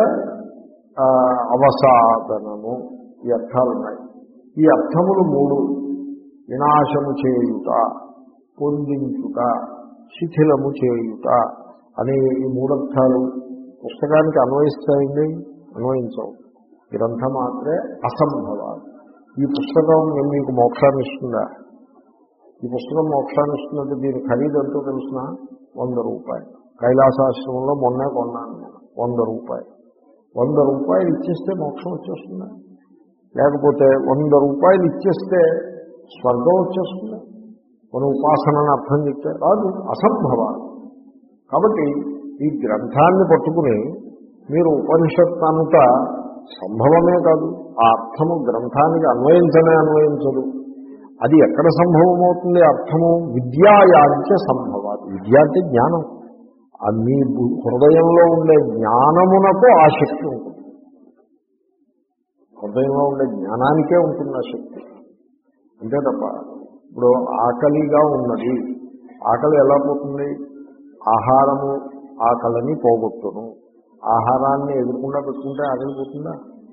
అవసాదనము. ఈ అర్థాలు ఉన్నాయి. ఈ అర్థములు మూడు, వినాశము చేయుట, పొందించుట, శిథిలము చేయుట అనే ఈ మూడర్థాలు పుస్తకానికి అన్వయిస్తాయండి? అన్వయించవు. గ్రంథమాత్రే అసంభవాలు. ఈ పుస్తకం మీకు మోక్షాన్ని ఇస్తుందా? ఈ పుస్తకం మోక్షాన్ని ఇస్తున్నట్టు దీని ఖరీదు ఎంతో తెలిసిన వంద రూపాయలు. కైలాసాశ్రమంలో మొన్నే కొన్నాను నేను, వంద రూపాయలు. వంద రూపాయలు ఇచ్చేస్తే మోక్షం వచ్చేస్తుందా? లేకపోతే వంద రూపాయలు ఇచ్చేస్తే స్వర్గం వచ్చేస్తుందా? మన ఉపాసనని అర్థం చెప్తే రాదు, అసంభవాలు. కాబట్టి ఈ గ్రంథాన్ని పట్టుకుని మీరు ఉపనిషత్తు అనుట సంభవమే కాదు, ఆ అర్థము గ్రంథానికి అన్వయించనే అన్వయించదు. అది ఎక్కడ సంభవమవుతుంది? అర్థము విద్యాయాంచ సంభవాలు. విద్య అంటే జ్ఞానం. మీ హృదయంలో ఉండే జ్ఞానమునకు ఆ శక్తి ఉంటుంది. హృదయంలో ఉండే జ్ఞానానికే ఉంటుంది ఆ శక్తి. అంతే తప్ప ఇప్పుడు ఆకలిగా ఉన్నది, ఆకలి ఎలా పోతుంది? ఆహారము ఆకలిని పోగొట్టును. ఆహారాన్ని ఎదుర్కొండా పెట్టుకుంటే ఆకలి పోతుందా?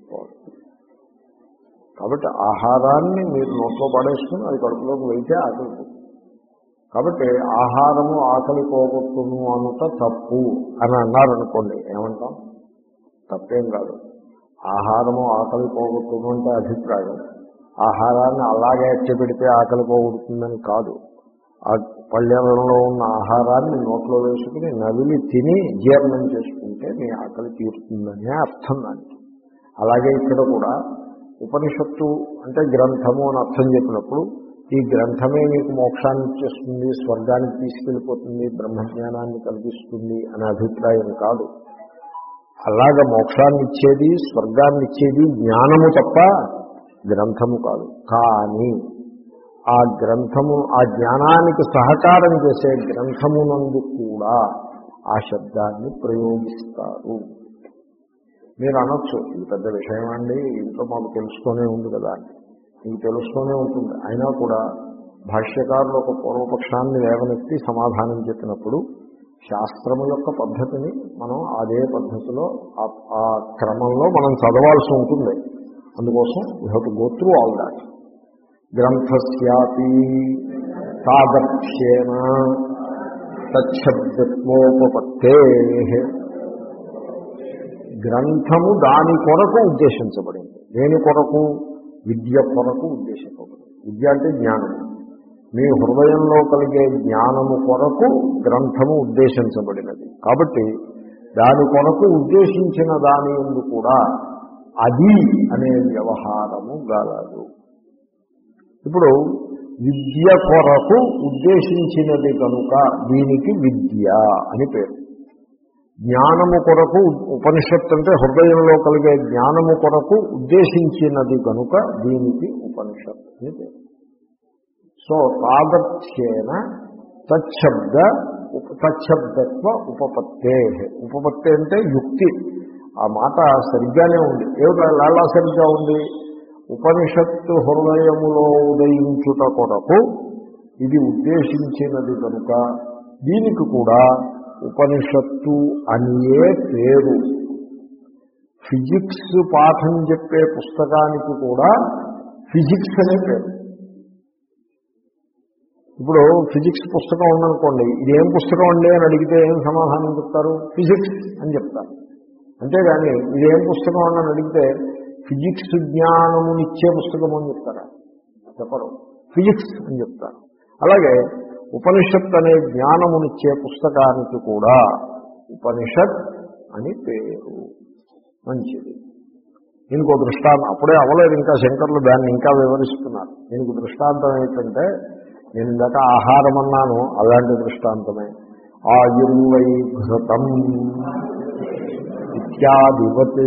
కాబట్టి ఆహారాన్ని మీరు నోట్లో పడేసుకుని అది కడుపులోకి వెళ్తే ఆకలి పోతుంది. కాబట్టి ఆహారము ఆకలి పోగొట్టును అనుట తప్పు అని అన్నారనుకోండి, ఏమంటాం? తప్పేం కాదు. ఆహారము ఆకలి పోగొట్టును అంటే అభిప్రాయం. ఆహారాన్ని అలాగే ఎచ్చపెడితే ఆకలి పోగొడుతుందని కాదు. ఆ పళ్ళెంలో ఉన్న ఆహారాన్ని నోట్లో వేసుకుని నవిలి తిని జీర్ణం చేసుకుంటే మీ ఆకలి తీరుతుందనే అర్థం దానికి. అలాగే ఇక్కడ కూడా ఉపనిషత్తు అంటే గ్రంథము అని అర్థం చెప్పినప్పుడు ఈ గ్రంథమే మీకు మోక్షాన్ని ఇచ్చేస్తుంది, స్వర్గానికి తీసుకెళ్ళిపోతుంది, బ్రహ్మజ్ఞానాన్ని కల్పిస్తుంది అనే అభిప్రాయం కాదు. అలాగ మోక్షాన్ని ఇచ్చేది స్వర్గాన్ని ఇచ్చేది జ్ఞానము తప్ప గ్రంథము కాదు. కానీ ఆ గ్రంథము ఆ జ్ఞానానికి సహకారం చేసే గ్రంథమునందు కూడా ఆ శబ్దాన్ని ప్రయోగిస్తారు. మీరు అనొచ్చు, ఇది పెద్ద విషయం అండి, ఇంట్లో మాకు తెలుస్తూనే ఉంది కదా, మీకు తెలుస్తూనే ఉంటుంది. అయినా కూడా భాష్యకారులు ఒక పూర్వపక్షాన్ని లేవనెత్తి సమాధానం చెప్పినప్పుడు శాస్త్రము యొక్క పద్ధతిని మనం అదే పద్ధతిలో ఆ క్రమంలో మనం చదవాల్సి ఉంటుంది. అందుకోసం we have to go through all that. గ్రంథస్యాపి తాదర్శ్యేన తచ్చబ్దత్వోపపత్తే, గ్రంథము దాని కొరకు ఉద్దేశించబడింది. దేని కొరకు? విద్య కొరకు ఉద్దేశించబడింది. విద్య అంటే జ్ఞానం. మీ హృదయంలో కలిగే జ్ఞానము కొరకు గ్రంథము ఉద్దేశించబడినది. కాబట్టి దాని కొరకు ఉద్దేశించిన దాని యందు కూడా అది అనే వ్యవహారము గలదు. ఇప్పుడు విద్య కొరకు ఉద్దేశించినది కనుక దీనికి విద్య అని పేరు. జ్ఞానము కొరకు ఉపనిషత్తు అంటే హృదయంలో కలిగే జ్ఞానము కొరకు ఉద్దేశించినది కనుక దీనికి ఉపనిషత్తు అని పేరు. సో తాదర్థ్యేన తచ్చబ్ద తచ్చబ్దత్వ ఉపపత్తే. ఉపపత్తి అంటే యుక్తి. ఆ మాట సరిగ్గానే ఉంది. ఏమిటో లాలా సరిగ్గా ఉంది. ఉపనిషత్తు హృదయములో ఉదయించుట కొరకు ఇది ఉద్దేశించినది కనుక దీనికి కూడా ఉపనిషత్తు అనియే పేరు. ఫిజిక్స్ పాఠం చెప్పే పుస్తకానికి కూడా ఫిజిక్స్ అనే పేరు. ఇప్పుడు ఫిజిక్స్ పుస్తకం ఉందనుకోండి, ఇదేం పుస్తకం అండి అని అడిగితే ఏం సమాధానం చెప్తారు? ఫిజిక్స్ అని చెప్తారు. అంతేగాని ఇదేం పుస్తకం అని అడిగితే ఫిజిక్స్ జ్ఞానమునిచ్చే పుస్తకం అని చెప్తారా? చెప్పరు. ఫిజిక్స్ అని చెప్తారు. అలాగే ఉపనిషత్ అనే జ్ఞానమునిచ్చే పుస్తకానికి కూడా ఉపనిషత్ అని పేరు. మంచిది. దీనికి దృష్టాంతం అప్పుడే అవలేదు, ఇంకా శంకర్లు దాన్ని ఇంకా వివరిస్తున్నారు. దీనికి దృష్టాంతం ఏంటంటే, నేను ఇందాక ఆహారం అన్నాను, అలాంటి దృష్టాంతమే. ఆయుర్వై ఘృతం ఇత్యాదివత్.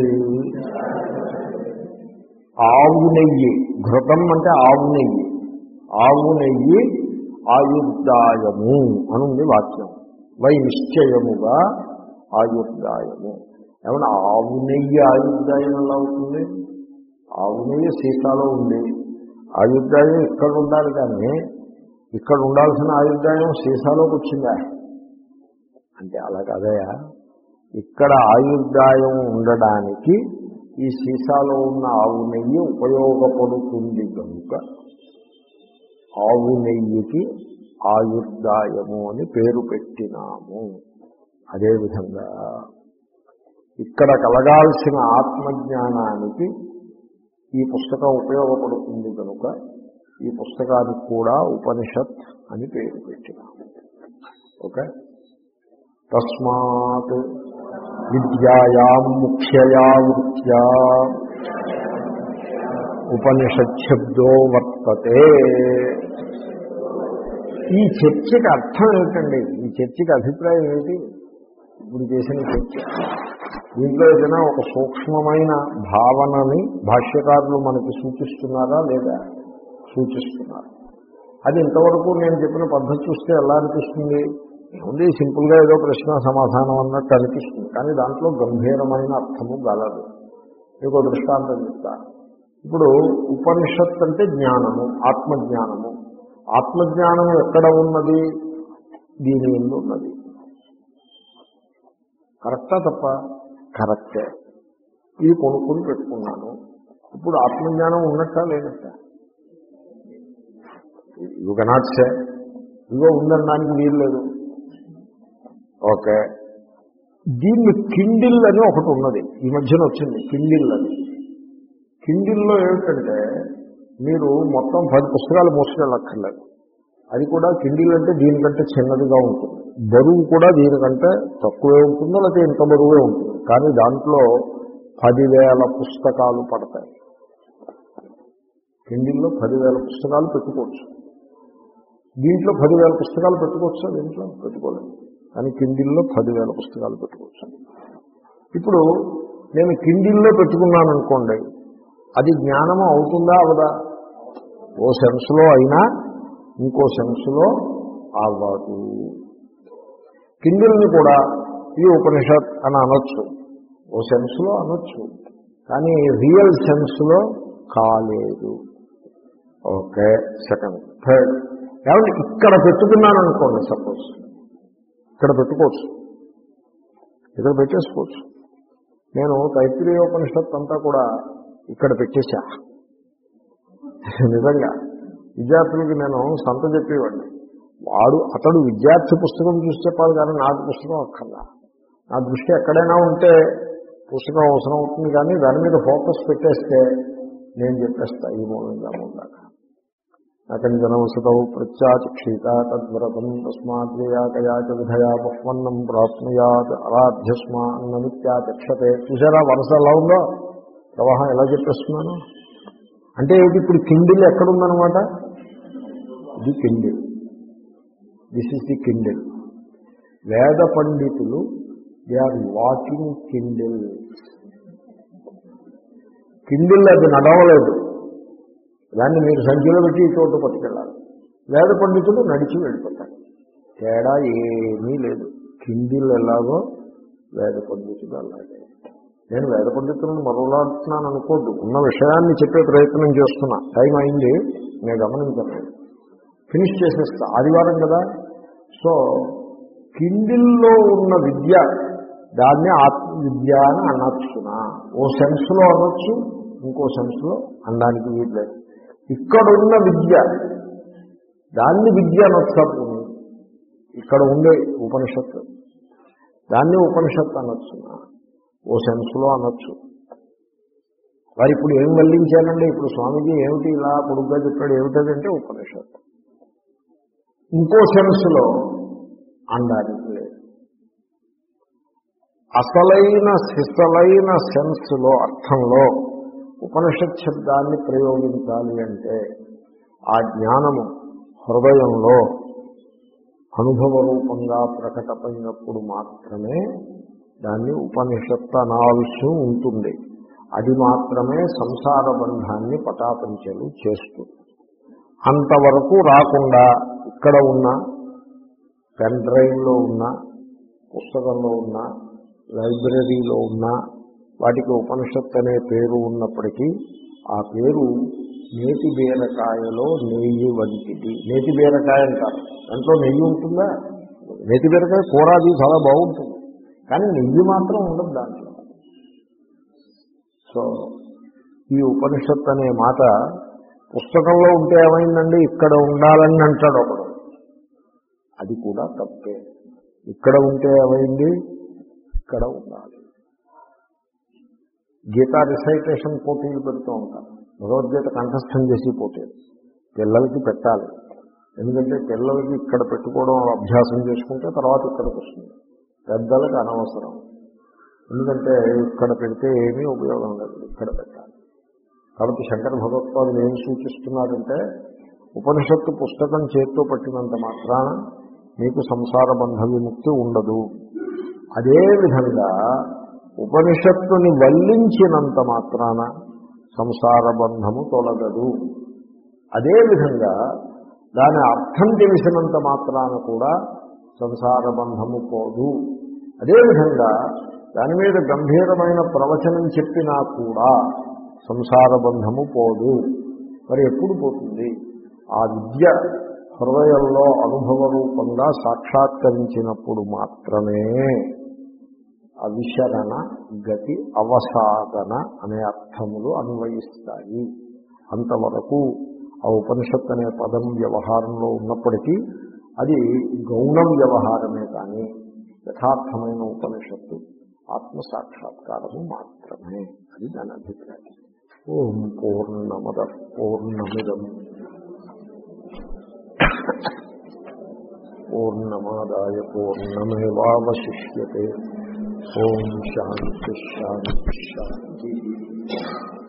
ఆవు నెయ్యి, ఘృతం అంటే ఆవు నెయ్యి, ఆవు నెయ్యి ఆయుర్దాయము అనుంది వాక్యం. వై నిశ్చయముగా ఆయుర్దాయము. ఏమన్నా ఆవు నెయ్యి ఆయుర్దాయం ఎలా అవుతుంది? ఆవు నెయ్యి సీసాలో ఉంది, ఆయుర్దాయం ఇక్కడ ఉండాలి, కానీ ఇక్కడ ఉండాల్సిన ఆయుర్దాయం సీసాలోకి వచ్చిందా అంటే అలా కాదయా. ఇక్కడ ఆయుర్దాయం ఉండడానికి ఈ సీసాలో ఉన్న ఆవు నెయ్యి ఉపయోగపడుతుంది కనుక ఆవు నెయ్యికి ఆయుర్దాయము అని పేరు పెట్టినాము. అదేవిధంగా ఇక్కడ కలగాల్సిన ఆత్మజ్ఞానానికి ఈ పుస్తకం ఉపయోగపడుతుంది కనుక ఈ పుస్తకానికి కూడా ఉపనిషత్ అని పేరు పెట్టినాము. ఓకే. తస్మాత్ విద్యాయాం ముఖ్యయా వృత్యా ఉపనిషచ్చబ్దో వర్తతే. ఈ చర్చకి అర్థం ఏమిటండి? ఈ చర్చకి అభిప్రాయం ఏమిటి? ఇప్పుడు చేసిన చర్చ దీంట్లో ఏదైనా ఒక సూక్ష్మమైన భావనని భాష్యకారులు మనకి సూచిస్తున్నారా లేదా? సూచిస్తున్నారు. అది ఇంతవరకు నేను చెప్పిన పద్ధతి చూస్తే ఎలా అనిపిస్తుంది? ఏముంది, సింపుల్గా ఏదో ప్రశ్న సమాధానం అన్నట్టు అనిపిస్తుంది, కానీ దాంట్లో గంభీరమైన అర్థము గలదు. మీకు దృష్టాంతం చెప్తా. ఇప్పుడు ఉపనిషత్ అంటే జ్ఞానము, ఆత్మజ్ఞానము. ఆత్మజ్ఞానము ఎక్కడ ఉన్నది? దీని ఎందు ఉన్నది. కరెక్టా తప్ప? కరెక్టే. ఇది కొనుక్కొని పెట్టుకున్నాను. ఇప్పుడు ఆత్మజ్ఞానం ఉన్నట్టా లేనట్టా? You cannot say. ఇదిగో ఉందనడానికి వీలు లేదు. ఓకే, దీన్ని కిండిల్ అని ఒకటి ఉన్నది, ఈ మధ్యన వచ్చింది కిండిల్ అని. కిండిల్లో ఏమిటంటే మీరు మొత్తం పది పుస్తకాలు మోసుకెళ్ళక్కర్లేదు. అది కూడా కిండిల్ అంటే దీనికంటే చిన్నదిగా ఉంటుంది, బరువు కూడా దీనికంటే తక్కువే ఉంటుందో లేకపోతే ఇంత బరువే ఉంటుంది. కానీ దాంట్లో పదివేల పుస్తకాలు పడతాయి. కిండిల్లో పదివేల పుస్తకాలు పెట్టుకోవచ్చు. దీంట్లో పదివేల పుస్తకాలు పెట్టుకోవచ్చు, దీంట్లో పెట్టుకోలేదు. కానీ కిండిల్లో పదివేల పుస్తకాలు పెట్టుకోవచ్చు. ఇప్పుడు నేను కిండిల్లో పెట్టుకున్నాను అనుకోండి, అది జ్ఞానము అవుతుందా అవదా? ఓ సెన్స్లో అయినా ఇంకో సెన్స్లో అవ్వదు. కిండిల్ని కూడా ఈ ఉపనిషత్ అని అనొచ్చు, ఓ సెన్స్లో అనొచ్చు, కానీ రియల్ సెన్స్లో కాలేదు. Okay, second. థర్డ్, ఏమంటే ఇక్కడ పెట్టుకున్నాను అనుకోండి, సపోజ్ ఇక్కడ పెట్టుకోవచ్చు, ఇక్కడ పెట్టేసుకోవచ్చు. నేను తైత్రీయోపనిషత్ అంతా కూడా ఇక్కడ పెట్టేశా. నిజంగా విద్యార్థులకి నేను సంత చెప్పేవాడిని. వాడు అతడు విద్యార్థి పుస్తకం చూసి చెప్పాలి, కానీ నాకు పుస్తకం అక్కర్లా. నా దృష్టి ఎక్కడైనా ఉంటే పుస్తకం అవసరం అవుతుంది, కానీ దాని మీద ఫోకస్ పెట్టేస్తే నేను చెప్పేస్తా ఈ మూలంగా మూలాగా. అకంజనవసతౌ ప్రత్యాచక్షిత తద్వ్రతం తస్మాద్యాకయాచ విధయా బహ్వన్నం ప్రాప్నుయాత్ అరాధ్యస్మా అన్నమిత్యాచక్షతే. చూసారా వరుస ఎలా ఉందో, ప్రవాహం ఎలా చెప్పేస్తున్నాను అంటే ఇది. ఇప్పుడు కిండిల్ ఎక్కడుందనమాట, ఇది Kindle, this is the Kindle. వేద పండితులు they are walking Kindle. Kindle అది నడవలేదు, దాన్ని మీరు సంఖ్యలో పెట్టి ఈ చోటు పట్టుకెళ్ళాలి. వేద పండితులు నడిచి వెళ్ళిపోతారు, తేడా ఏమీ లేదు. కిండిల్ ఎలాగో వేద పండితులు అలాగే. నేను వేద పండితులను మరోలాడుతున్నాను అనుకోద్దు, ఉన్న విషయాన్ని చెప్పే ప్రయత్నం చేస్తున్నా. టైం అయింది, నేను గమనించలేదు, ఫినిష్ చేసేస్తా, ఆదివారం కదా. సో కిండిల్లో ఉన్న విద్య దాన్ని ఆత్మవిద్య అని అనొచ్చునా? ఓ సెన్స్లో అనొచ్చు, ఇంకో సెన్స్లో అనడానికి వీల్లేదు. ఇక్కడ ఉన్న విద్య దాన్ని విద్య అనొచ్చు. ఇక్కడ ఉండే ఉపనిషత్తు దాన్ని ఉపనిషత్తు అనొచ్చునా? ఓ సెన్స్లో అనొచ్చు. వారు ఇప్పుడు ఏం వల్లించారండి, ఇప్పుడు స్వామీజీ ఏమిటి ఇలా పొడుగ్గా చెప్పాడు, ఏమిటంటే ఉపనిషత్తు. ఇంకో సెన్స్లో అనడానికి లేదు. అసలైన సిసలైన సెన్స్లో, అర్థంలో ఉపనిషత్ శబ్దాన్ని ప్రయోగించాలి అంటే ఆ జ్ఞానము హృదయంలో అనుభవ రూపంగా ప్రకటమైనప్పుడు మాత్రమే దాన్ని ఉపనిషత్తు అనాల్సి ఉంటుంది. అది మాత్రమే సంసార బంధాన్ని పటాపంచలు చేస్తుంది. అంతవరకు రాకుండా ఇక్కడ ఉన్న పెన్ డ్రైవ్లో ఉన్న, పుస్తకంలో ఉన్న, లైబ్రరీలో ఉన్న వాటికి ఉపనిషత్తు అనే పేరు ఉన్నప్పటికీ ఆ పేరు నేతి బీరకాయలో నెయ్యి వంటిది. నేతి బీరకాయ అంటారు, దాంట్లో నెయ్యి ఉంటుందా? నేతి బీరకాయ కూర అది చాలా బాగుంటుంది, కానీ నెయ్యి మాత్రం ఉండదు దాంట్లో. సో ఈ ఉపనిషత్తు అనే మాట పుస్తకంలో ఉంటే ఏమైందండి, ఇక్కడ ఉండాలని అంటాడు ఒకడు, అది కూడా తప్పే. ఇక్కడ ఉంటే ఏమైంది, ఇక్కడ ఉండాలి. గీతా రిసైటేషన్ పోటీలు పెడుతూ ఉంటారు, భగవద్గీత కంఠస్థం చేసి పోటీలు పిల్లలకి పెట్టాలి. ఎందుకంటే పిల్లలకి ఇక్కడ పెట్టుకోవడం అభ్యాసం చేసుకుంటే తర్వాత ఇక్కడికి వస్తుంది. పెద్దలకు అనవసరం, ఎందుకంటే ఇక్కడ పెడితే ఏమీ ఉపయోగం లేదు, ఇక్కడ పెట్టాలి. కాబట్టి శంకర భగవత్పాదులు ఏం సూచిస్తున్నారంటే ఉపనిషత్తు పుస్తకం చేతితో పట్టినంత మాత్రాన మీకు సంసార బంధ విముక్తి ఉండదు. అదేవిధంగా ఉపనిషత్తుని వల్లించినంత మాత్రాన సంసార బంధము తొలగదు. అదేవిధంగా దాని అర్థం తెలిసినంత మాత్రాన కూడా సంసార బంధము పోదు. అదేవిధంగా దాని మీద గంభీరమైన ప్రవచనం చెప్పినా కూడా సంసార బంధము పోదు. మరి ఎప్పుడు పోతుంది? ఆ విద్య హృదయంలో అనుభవ రూపంగా సాక్షాత్కరించినప్పుడు మాత్రమే అవిశరణ, గతి, అవసాదన అనే అర్థములు అన్వయిస్తాయి. అంతవరకు ఆ ఉపనిషత్తు అనే పదం వ్యవహారంలో ఉన్నప్పటికీ అది గౌణ వ్యవహారమే కానీ యథార్థమైన ఉపనిషత్తు ఆత్మసాక్షాత్కారము మాత్రమే. అది దాని అభిప్రాయం. ఓం పూర్ణమద పూర్ణమిదం పూర్ణమాదాయ పూర్ణమేవావశిష్యతే. ఓం శాంతి శాంతి శాంతి.